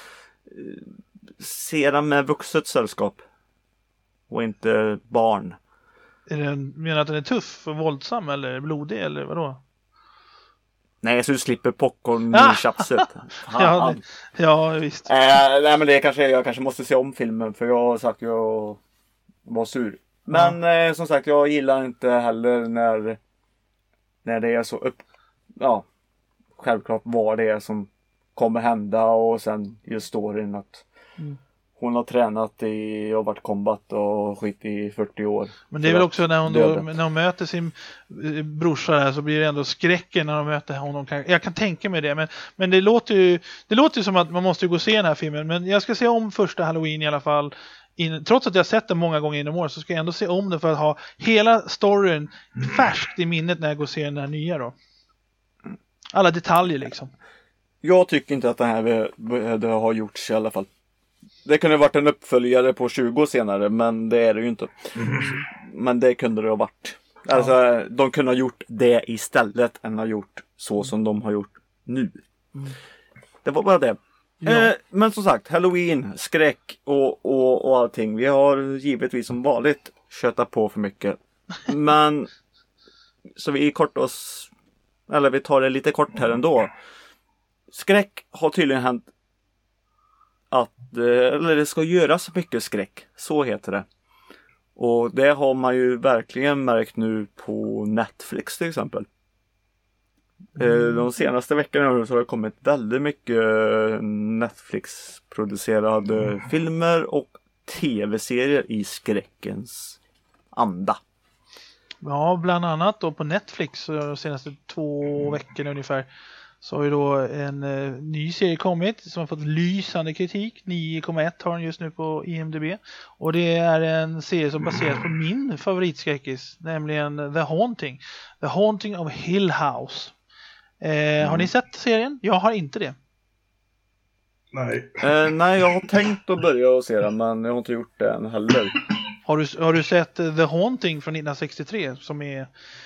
se den med vuxet sällskap och inte barn. Menar att den är tuff och våldsam eller blodig eller vadå? Nej, så du slipper popcorn-tjafset. Ja, visst. Nej, men jag kanske måste se om filmen, för jag satt ju och var sur. Men som sagt, jag gillar inte heller när det är så självklart vad det är som kommer hända, och sen just storyn att hon har tränat och varit combat och skit i 40 år. Men det är väl också när hon möter sin brorsa här, så blir det ändå skräcken när de möter honom. Jag kan tänka mig det, men det låter ju som att man måste gå och se den här filmen. Men jag ska se om första Halloween i alla fall. Trots att jag sett den många gånger inom år, så ska jag ändå se om den för att ha hela storyn färskt i minnet när jag går och ser den här nya då. Alla detaljer liksom. Jag tycker inte att det här har gjorts i alla fall. Det kunde ha varit en uppföljare på 20 år senare, men det är det ju inte. Men det kunde det ha varit. Alltså, de kunde ha gjort det istället än ha gjort så som de har gjort nu. Det var bara det. Ja. Men som sagt, Halloween, skräck och allting. Vi har givetvis som vanligt köttat på för mycket. Men så vi tar det lite kort här ändå. Skräck har tydligen hänt eller det ska göras mycket skräck. Så heter det. Och det har man ju verkligen märkt nu på Netflix till exempel. De senaste veckorna så har det kommit väldigt mycket Netflix-producerade filmer och tv-serier i skräckens anda. Ja, bland annat då på Netflix de senaste 2 veckorna ungefär så har ju då en ny serie kommit som har fått lysande kritik. 9,1 har den just nu på IMDb. Och det är en serie som baseras på min favoritskräckis, nämligen The Haunting. The Haunting of Hill House. Har ni sett serien? Jag har inte det. Nej. Nej, jag har tänkt att börja och se den, men jag har inte gjort det än heller. Har du sett The Haunting från 1963 som är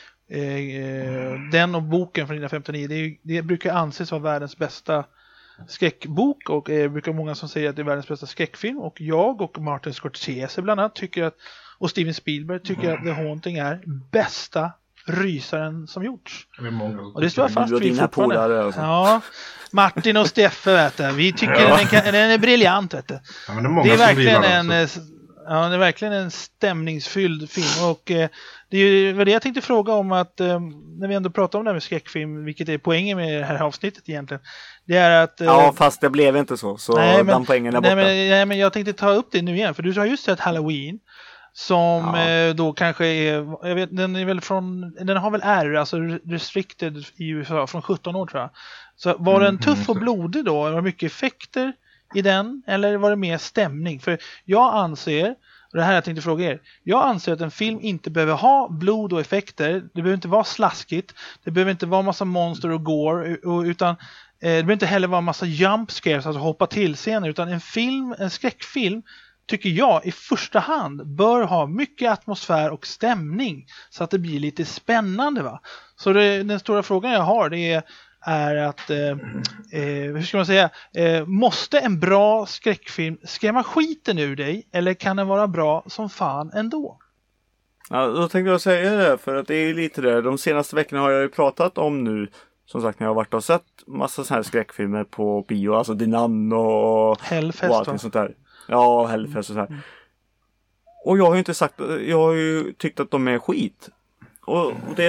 den och boken från 1959? Det brukar anses vara världens bästa skräckbok och brukar många som säger att det är världens bästa skräckfilm, och jag och Martin Scorsese bland annat tycker att, och Steven Spielberg tycker att The Haunting är bästa rysaren som gjorts. Och det står fast vid fortfarande. Ja, Martin och Steffe vet du. Vi tycker den är briljant vet du. Ja, det är verkligen en stämningsfylld film, och det är ju det jag tänkte fråga om, att när vi ändå pratar om det här med skräckfilm, vilket är poängen med det här avsnittet egentligen, det är att ja, fast det blev inte så den poängen är borta. Nej, men jag tänkte ta upp det nu igen, för du har just sett Halloween som då kanske är, jag vet, den är väl den har väl alltså restricted i USA från 17 år tror jag. Så var den tuff och blodig då? Var det mycket effekter i den, eller var det mer stämning? För jag anser, och det här jag tänkte fråga er, jag anser att en film inte behöver ha blod och effekter. Det behöver inte vara slaskigt. Det behöver inte vara massa monster och gore, utan det behöver inte heller vara massa jump scares, alltså hoppa till scener, utan en skräckfilm tycker jag i första hand bör ha mycket atmosfär och stämning så att det blir lite spännande va. Så den stora frågan jag har det är att hur ska man säga, måste en bra skräckfilm skrämma skiten ur dig, eller kan den vara bra som fan ändå? Ja, då tänkte jag säga det, för att det är lite det. De senaste veckorna har jag ju pratat om nu, som sagt, när jag har varit och sett massa sådana här skräckfilmer på bio, alltså Dinan och Hellfest och allting sånt där. Ja, Hellfest och så här. Och jag har ju inte sagt, jag har ju tyckt att de är skit. Och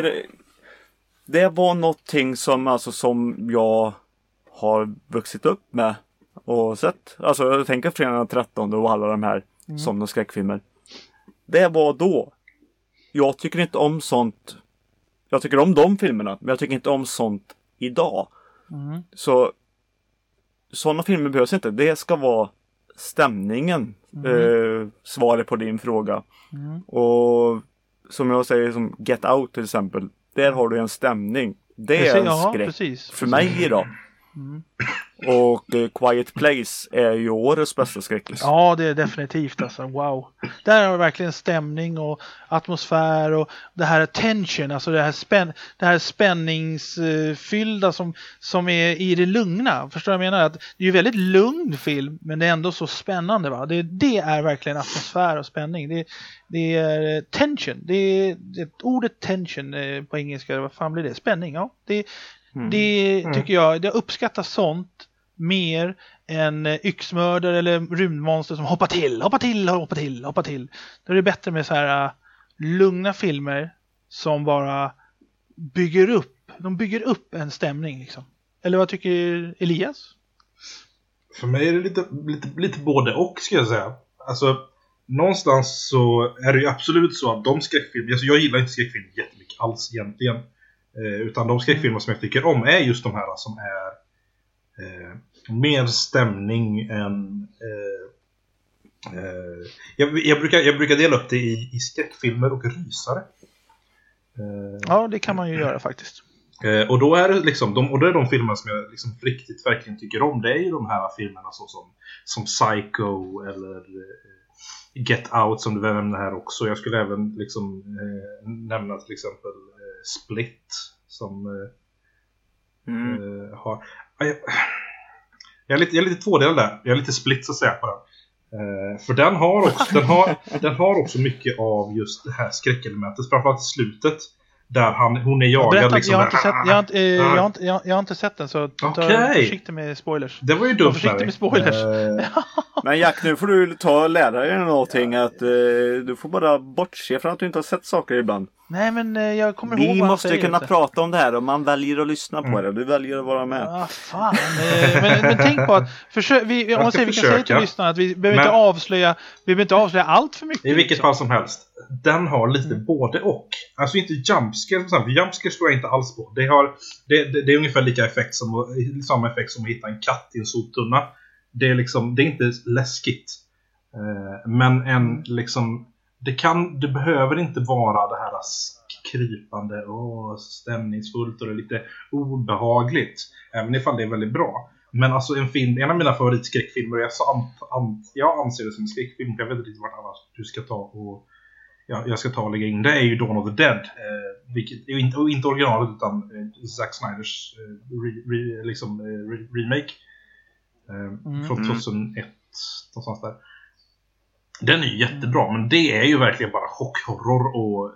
det var någonting som jag har vuxit upp med och sett. Alltså jag tänker Fredag den 13 och alla de här som de skräckfilmer. Det var då. Jag tycker inte om sånt. Jag tycker om de filmerna, men jag tycker inte om sånt idag. Så sådana filmer behövs inte. Det ska vara stämningen. Svaret på din fråga. Och som jag säger, som Get Out till exempel. Där har du en stämning. Det är en skräck. Precis. För mig idag. Och Quiet Place är ju årets bästa skräckis. Ja, det är definitivt alltså, wow. Där har det verkligen stämning och atmosfär och det här tension, alltså det här spänningsfyllda som är i det lugna. Förstår jag menar? Att det är ju väldigt lugn film, men det är ändå så spännande va. Det är verkligen atmosfär och spänning. Det är tension. Det är ordet tension på engelska, vad fan blir det? Spänning, ja. Det tycker jag uppskattar sånt mer än yxmördare eller rymdmonster som hoppar till. Då är det bättre med så här lugna filmer som bara bygger upp en stämning liksom. Eller vad tycker Elias? För mig är det lite både och, ska jag säga. Alltså någonstans så är det ju absolut så att de skräckfilmer, alltså jag gillar inte skräckfilm jättemycket alls egentligen. Utan de skräckfilmer som jag tycker om är just de här som är mer stämning än jag brukar dela upp det i skräckfilmer och rysare. Ja, det kan man ju göra faktiskt. Och då är det liksom då är de filmer som jag liksom riktigt verkligen tycker om, det är ju de här filmerna som Psycho eller Get Out som du nämnde här också. Jag skulle även liksom nämna till exempel Split som har jag är lite tvådelad där. Jag är lite split så att säga på den. För den har också mycket av just det här skräckelementet, framförallt i slutet där hon är jagad liksom. Jag har inte sett den, så försiktig med spoilers. Det var ju dumt. Försiktig med spoilers. Men Jack, nu får du lära dig någonting, att du får bara bortse från att du inte har sett saker ibland. Nej, men jag kommer ihåg Vi vad måste kunna prata om det här och man väljer att lyssna på det. Du väljer att vara med. Ja, fan. Men tänk på att vi kan säga till lyssnarna att vi behöver inte avslöja allt för mycket. I vilket fall som helst. Den har lite både och. Alltså inte jumpscare, för jumpscare står jag inte alls på. Det är ungefär samma effekt som att hitta en katt i en soptunna. Det är inte läskigt. Men det behöver inte vara det här krypande och stämningsfullt och det är lite obehagligt, även ifall det är väldigt bra. Men alltså en av mina favoritskräckfilmer, jag anser det som en skräckfilm, jag vet inte vart annars du ska ta och jag ska ta och lägga in, det är ju Dawn of the Dead, vilket är inte originalet utan Zack Snyders remake från 2001 någonstans där. Den är ju jättebra, men det är ju verkligen bara chockhorror och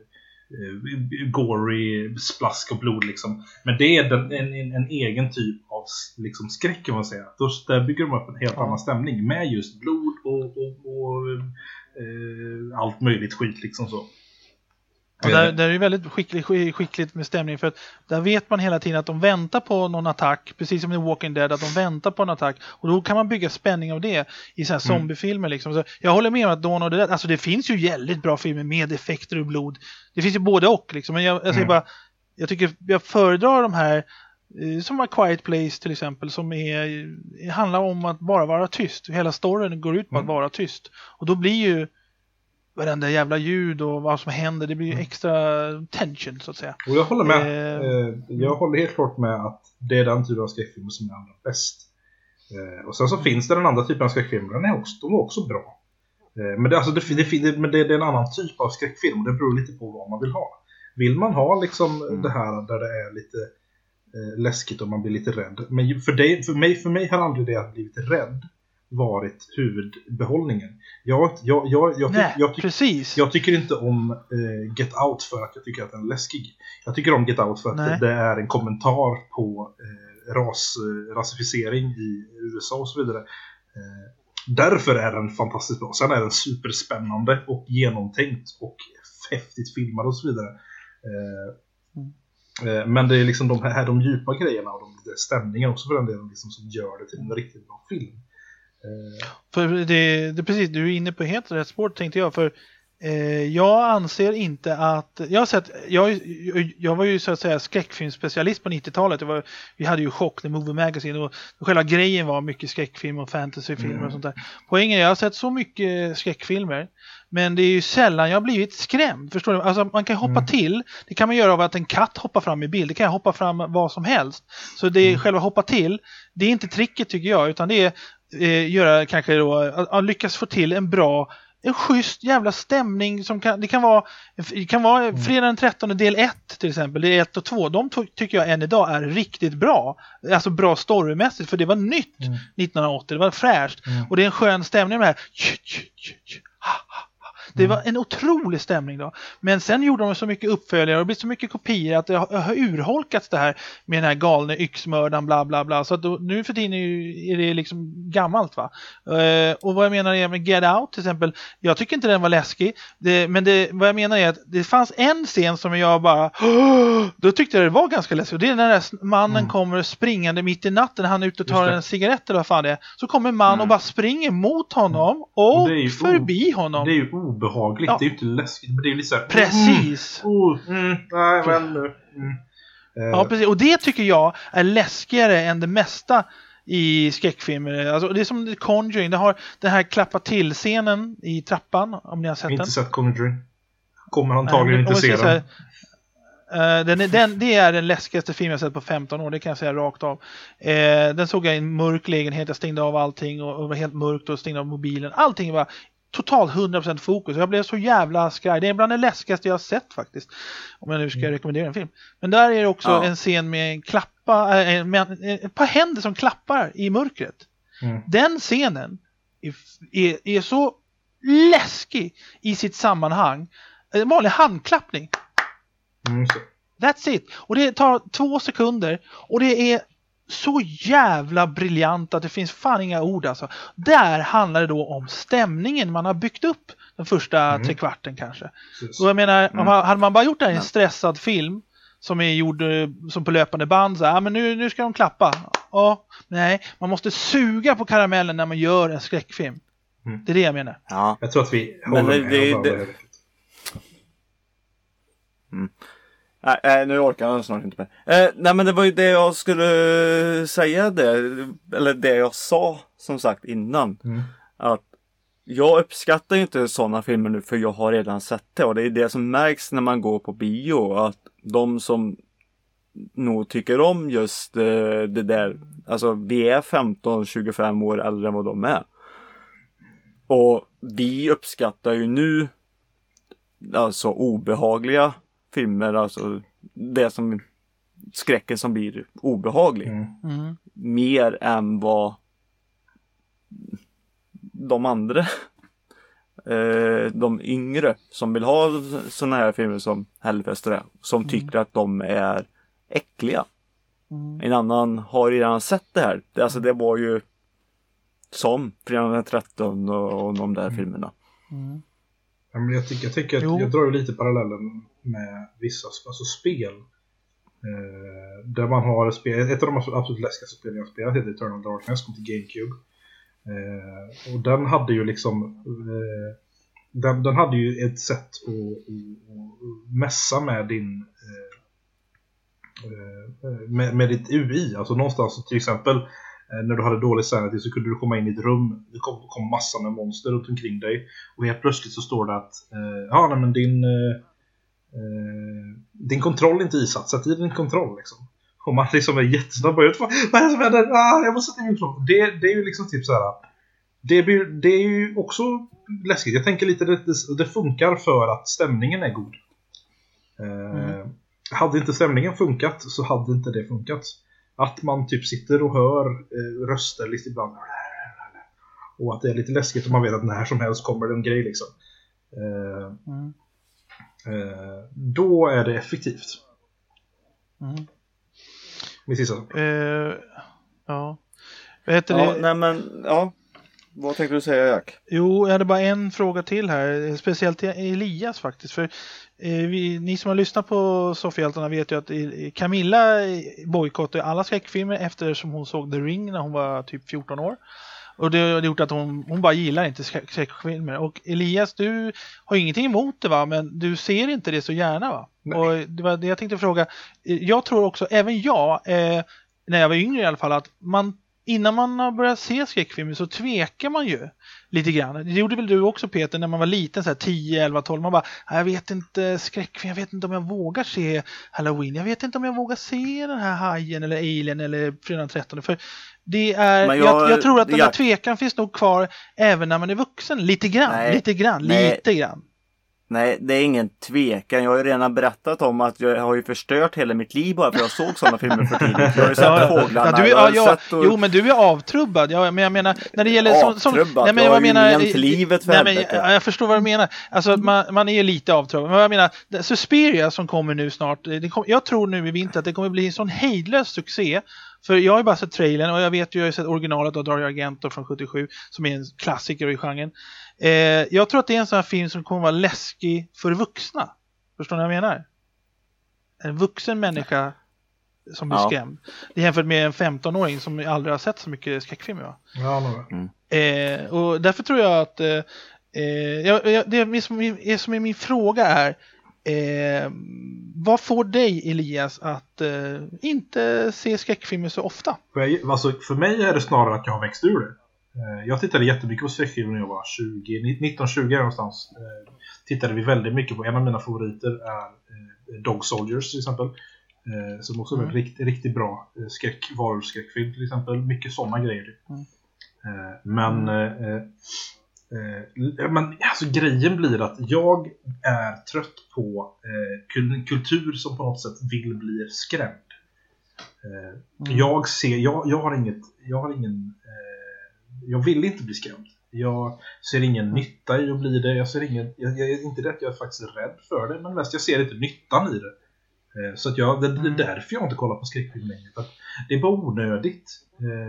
gory splask och blod liksom. Men det är en egen typ av liksom skräck kan man säga. Där bygger de upp en helt annan stämning med just blod och allt möjligt skit liksom så. Och där är det väldigt skickligt med stämning, för att där vet man hela tiden att de väntar på någon attack, precis som i Walking Dead, att de väntar på en attack, och då kan man bygga spänning av det i såna här zombiefilmer liksom. Så jag håller med om att Dawn of the Dead, alltså det finns ju väldigt bra filmer med effekter och blod, det finns ju både och liksom, men jag säger bara, jag tycker jag föredrar de här som A Quiet Place till exempel, som handlar om att bara vara tyst, hela storyn går ut på att vara tyst, och då blir ju varenda jävla ljud och vad som händer, det blir ju extra tension så att säga. Och jag håller med. Jag håller helt klart med att det är den typen av skräckfilmer som är allra bäst. Och sen så finns det den andra typen av skräckfilmer, de är också bra. Men det är en annan typ av skräckfilm, det beror lite på vad man vill ha. Vill man ha liksom det här där det är lite läskigt och man blir lite rädd. Men för mig har aldrig det att bli lite rädd varit huvudbehållningen. Jag tycker inte om Get Out för att jag tycker att den är läskig. Jag tycker om Get Out för att det är en kommentar på rasificering i USA och så vidare. Därför är den fantastiskt bra. Sen är den superspännande och genomtänkt och häftigt filmad och så vidare. Men det är liksom de djupa grejerna och stämningen också för den delen liksom, som gör det till en riktigt bra film. För det precis, du är inne på helt rätt spår, tänkte jag, för jag anser inte att jag var ju så att säga skräckfilmspecialist på 90-talet. Vi hade ju Chock, The Movie Magazine, och själva grejen var mycket skräckfilm och fantasyfilmer och sånt där. Poängen är, jag har sett så mycket skräckfilmer, men det är ju sällan jag har blivit skrämd, förstår du? Alltså man kan hoppa till, det kan man göra av att en katt hoppar fram i bild, det kan hoppa fram vad som helst. Så det är själva hoppa till, det är inte tricket tycker jag, utan det är göra kanske då att lyckas få till en schysst jävla stämning som det kan vara fredag den 13 del 1 till exempel, det är 1 och 2, de tycker jag än idag är riktigt bra, alltså bra storymässigt, för det var nytt 1980, det var fräscht och det är en skön stämning med det här. Det var en otrolig stämning då. Men sen gjorde de så mycket uppföljare och det blev så mycket kopior att det har urholkats det här med den här galna yxmördaren bla bla bla. Så att nu för tiden är det liksom gammalt va. Och vad jag menar är med Get Out till exempel. Jag tycker inte den var läskig. Vad jag menar är att det fanns en scen som jag bara då tyckte jag det var ganska läskigt. Och det är när den där mannen kommer springande mitt i natten. Han är ute och tar en cigarett eller vad fan det är. Så kommer en man och bara springer mot honom och förbi honom. Det är ju obehagligt, det är ju inte läskigt, men det är ju lite så här, precis. Ja, precis. Och det tycker jag är läskigare än det mesta i skräckfilmer. Alltså, det är som The Conjuring, det har den här klappa till scenen i trappan, om ni har sett den. Inte sett Conjuring. Kommer antagligen inte se den. Det är den läskigaste film jag sett på 15 år, det kan jag säga rakt av. Den såg jag i en mörk lägenhet, jag stängde av allting och var helt mörkt och stängde av mobilen. Allting var totalt 100% fokus. Jag blev så jävla skraj. Det är bland det läskigaste jag har sett faktiskt. Om jag nu ska rekommendera en film. Men där är det också en scen med en ett par händer som klappar i mörkret. Den scenen är så läskig i sitt sammanhang. En vanlig handklappning. That's it. Och det tar 2 sekunder. Och det är så jävla briljant att det finns fan inga ord alltså. Där handlar det då om stämningen man har byggt upp Den första trekvarten kanske. Precis. Och jag menar, hade man bara gjort det här i en stressad film som är gjord som på löpande band så här, men nu ska de klappa. Nej, man måste suga på karamellen när man gör en skräckfilm. Det är det jag menar. Ja. Jag tror att vi håller med. Nej, nu orkar jag snart inte mer. Nej, men det var ju det jag skulle säga eller det jag sa som sagt innan. Att jag uppskattar ju inte sådana filmer nu för jag har redan sett det. Och det är det som märks när man går på bio. Att de som nog tycker om just det där. Alltså vi är 15-25 år äldre än vad de är. Och vi uppskattar ju nu alltså obehagliga filmer. Alltså det som skräcken som blir obehaglig. Mer än vad de andra de yngre som vill ha såna här filmer som Hellfest och det, som tycker att de är äckliga. En annan har redan sett det här. Alltså det var ju som Fredagen den 13 och de där filmerna. Jag tycker att jag drar ju lite parallellen med vissa alltså spel. Där man har ett av de absolut läskigaste spelen jag spelat heter Eternal Darkness, kom till GameCube. Och den hade ju liksom den hade ju ett sätt att mässa med din med ditt UI. Alltså någonstans till exempel när du hade dålig sanity så kunde du komma in i ett rum. Det kom massor med monster runt omkring dig. Och helt plötsligt så står det att din kontroll är inte isatt. Sätt i din kontroll liksom. Och man liksom är jättesnabb. Vad är det som händer? Jag måste sätta i min kontroll. Det är ju liksom typ så här. Det är ju också läskigt. Jag tänker lite det funkar för att stämningen är god. Hade inte stämningen funkat så hade inte det funkat. Att man typ sitter och hör röster lite ibland. Och att det är lite läskigt om man vet att när som helst kommer det en grej liksom. Då är det effektivt. Ja. Vad tänkte du säga, Jack? Jo, jag hade bara en fråga till här. Speciellt till Elias faktiskt. För ni som har lyssnat på Soffhjältarna vet ju att Camilla bojkottade alla skräckfilmer eftersom hon såg The Ring när hon var typ 14 år. Och det har gjort att hon bara gillar inte skräckfilmer. Och Elias, du har ingenting emot det va? Men du ser inte det så gärna va? Nej. Och det var det jag tänkte fråga. Jag tror också, även jag, när jag var yngre i alla fall, att innan man har börjat se skräckfilmer så tvekar man ju lite grann. Det gjorde väl du också Peter när man var liten, så här 10, 11, 12. Man bara, jag vet inte skräckfilm, jag vet inte om jag vågar se Halloween. Jag vet inte om jag vågar se den här Hajen eller Alien eller Fredagen 13. För det är, jag tror att den där tvekan finns nog kvar även när man är vuxen. Lite grann. Nej, det är ingen tvekan. Jag har ju redan berättat om att jag har ju förstört hela mitt liv bara för jag såg sådana filmer för tidigt. Jag har ju sett fåglarna. Jo, men du är avtrubbad. Men jag menar, när det gäller avtrubbad? Nej, men jag menar till livet för jag förstår vad du menar. Alltså, man är ju lite avtrubbad. Men jag menar, Suspiria som kommer nu snart. Jag tror nu i vinter att det kommer bli en sån hejdlös succé. För jag har ju bara sett trailern och jag vet ju, jag har sett originalet av Dario Argento från 77 som är en klassiker i genren. Jag tror att det är en sån här film som kommer vara läskig för vuxna. Förstår ni vad jag menar? En vuxen människa som blir skrämd. Det är jämfört med en 15-åring som aldrig har sett så mycket skräckfilmer va? Ja, och därför tror jag att det som är min fråga är vad får dig Elias att inte se skräckfilmer så ofta? För mig är det snarare att jag har växt ur det. Jag tittade jättemycket på skräckfilmer när jag var 19-20 någonstans. Tittade vi väldigt mycket på. En av mina favoriter är Dog Soldiers till exempel. Som också är en riktigt bra varulvsskräckfilm till exempel. Mycket sådana grejer. Men alltså grejen blir att jag är trött på kultur som på något sätt vill bli skrämd. Jag vill inte bli skrämd. Jag ser ingen nytta i att bli det. Jag är inte det att jag är faktiskt rädd för det, men mest jag ser inte nyttan i det. Så att det är därför jag inte kollar på skräckfilm längre. För att det är bara onödigt.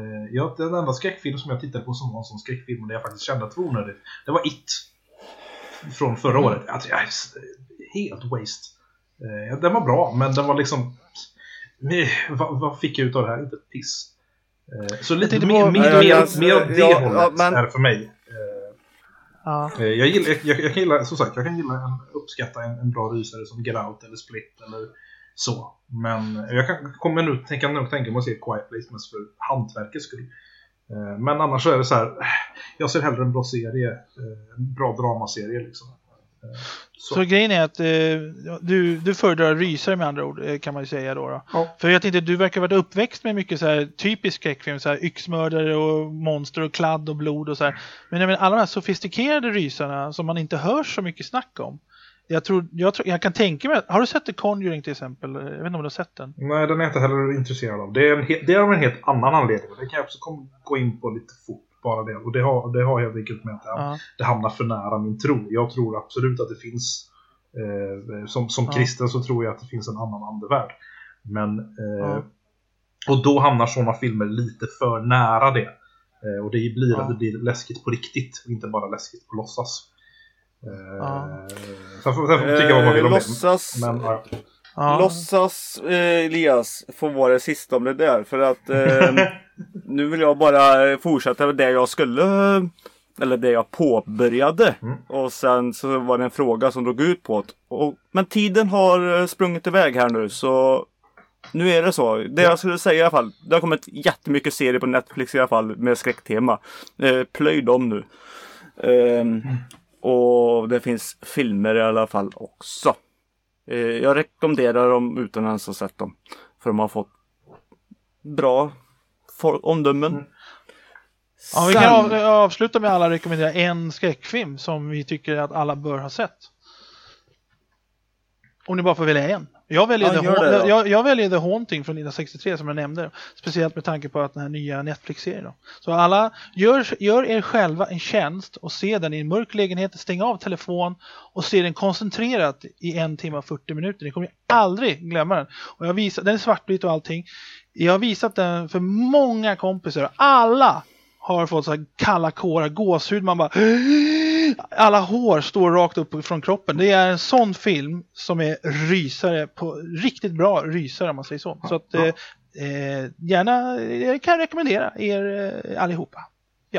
Den enda skräckfilm som jag tittade på som var en sån skräckfilm och där jag faktiskt kände att det var onödigt, det var It. från förra året. Alltså, helt waste. Den var bra, men den var liksom... Vad fick jag ut av det här? Inte ett piss. Så lite mer det hållet är det för mig. Jag kan gilla, som sagt, uppskatta en bra rysare som Get Out eller Split eller så. Men jag kommer nu tänka mig att se Quiet Place mest för hantverkets skull. Men annars så är det så här, jag ser hellre en bra serie, en bra dramaserie liksom. Så grejen är att du föredrar rysare med andra ord, kan man ju säga då. Ja. För jag tänkte, du verkar ha varit uppväxt med mycket så här typisk skräckfilm, så här yxmördare och monster och kladd och blod och så här. Men jag menar, alla de här sofistikerade rysarna som man inte hör så mycket snack om. Jag kan tänka mig, har du sett The Conjuring till exempel? Jag vet inte om du har sett den. Nej, den är jag inte heller intresserad av. Det är av en helt annan anledning. Det kan jag också gå in på lite fort. Bara det. Och det har jag vilket med att det hamnar för nära min tro. Jag tror absolut att det finns som kristen så tror jag att det finns en annan andevärld. Men och då hamnar sådana filmer lite för nära det. Och det blir att det blir läskigt på riktigt och inte bara läskigt på låtsas. Sen får tycka vad man vill om låtsas, det. Men, låtsas Elias får vara det sista om det där. För att nu vill jag bara fortsätta med det jag skulle, eller det jag påbörjade. Och sen så var det en fråga som drog ut på det. Men tiden har sprungit iväg här nu, så nu är det så. Det jag skulle säga i alla fall, det har kommit jättemycket serier på Netflix i alla fall med skräcktema. Plöj dem nu. Och det finns filmer i alla fall också. Jag rekommenderar dem utan ens att sett dem. För de har fått bra omdömen. Ja, vi kan avsluta med alla rekommendera en skräckfilm som vi tycker att alla bör ha sett. Om ni bara får välja en. Jag väljer The Haunting från 1963 som jag nämnde. Speciellt med tanke på att den här nya Netflix-serien då. Så alla, gör er själva en tjänst och se den i en mörk lägenhet. Stäng av telefon och se den koncentrerat i 1 timme och 40 minuter. Ni kommer aldrig glömma den. Och den är svartvit och allting. Jag har visat den för många kompisar. Alla har fått så här kalla kårar, gåshud. Man bara... Alla hår står rakt upp från kroppen. Det är en sån film som är rysare på riktigt bra rysare om man säger så. Så att gärna, jag kan rekommendera er allihopa. Ja.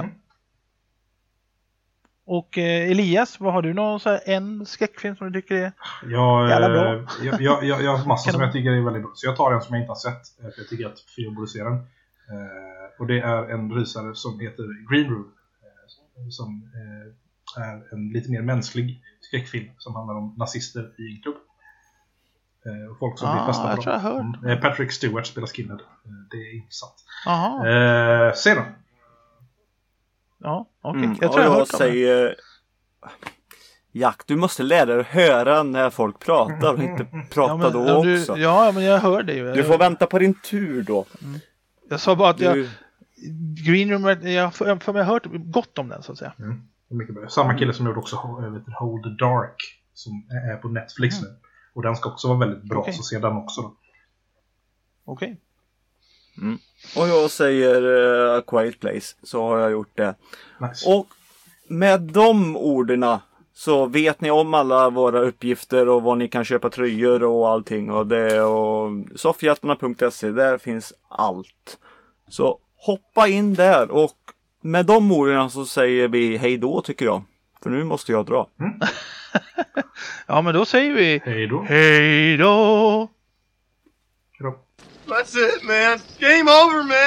Och Elias, vad har du någon så här, en skräckfilm som du tycker är jävla bra? Jag har massor som jag tycker är väldigt bra. Så jag tar en som jag inte har sett. För jag tycker att fler borde se den. Och det är en rysare som heter Green Room. Som är en lite mer mänsklig skräckfilm som handlar om nazister i en klubb. Och folk som blir fästa på dem. Patrick Stewart spelar Skinhead. Det är intressant. Se då. Ja, okej. Jag tror jag har hört säger Jack, du måste lära dig att höra när folk pratar och inte prata då också. Ja, men jag hör det ju. Du får vänta på din tur då. Jag sa bara att Green Room, jag har hört gott om den så att säga. Mycket bra. Samma kille som gjorde också Hold the Dark som är på Netflix nu. Och den ska också vara väldigt bra, så se den också då. Okej. Och jag säger A Quiet Place, så har jag gjort det. Nice. Och med de orden så vet ni om alla våra uppgifter och var ni kan köpa tröjor och allting. Och det och soffhjältarna.se, där finns allt. Så hoppa in där, och med de orden så säger vi hej då, tycker jag. För nu måste jag dra. Ja, men då säger vi hej då. Hej då. That's it, man. Game over, man.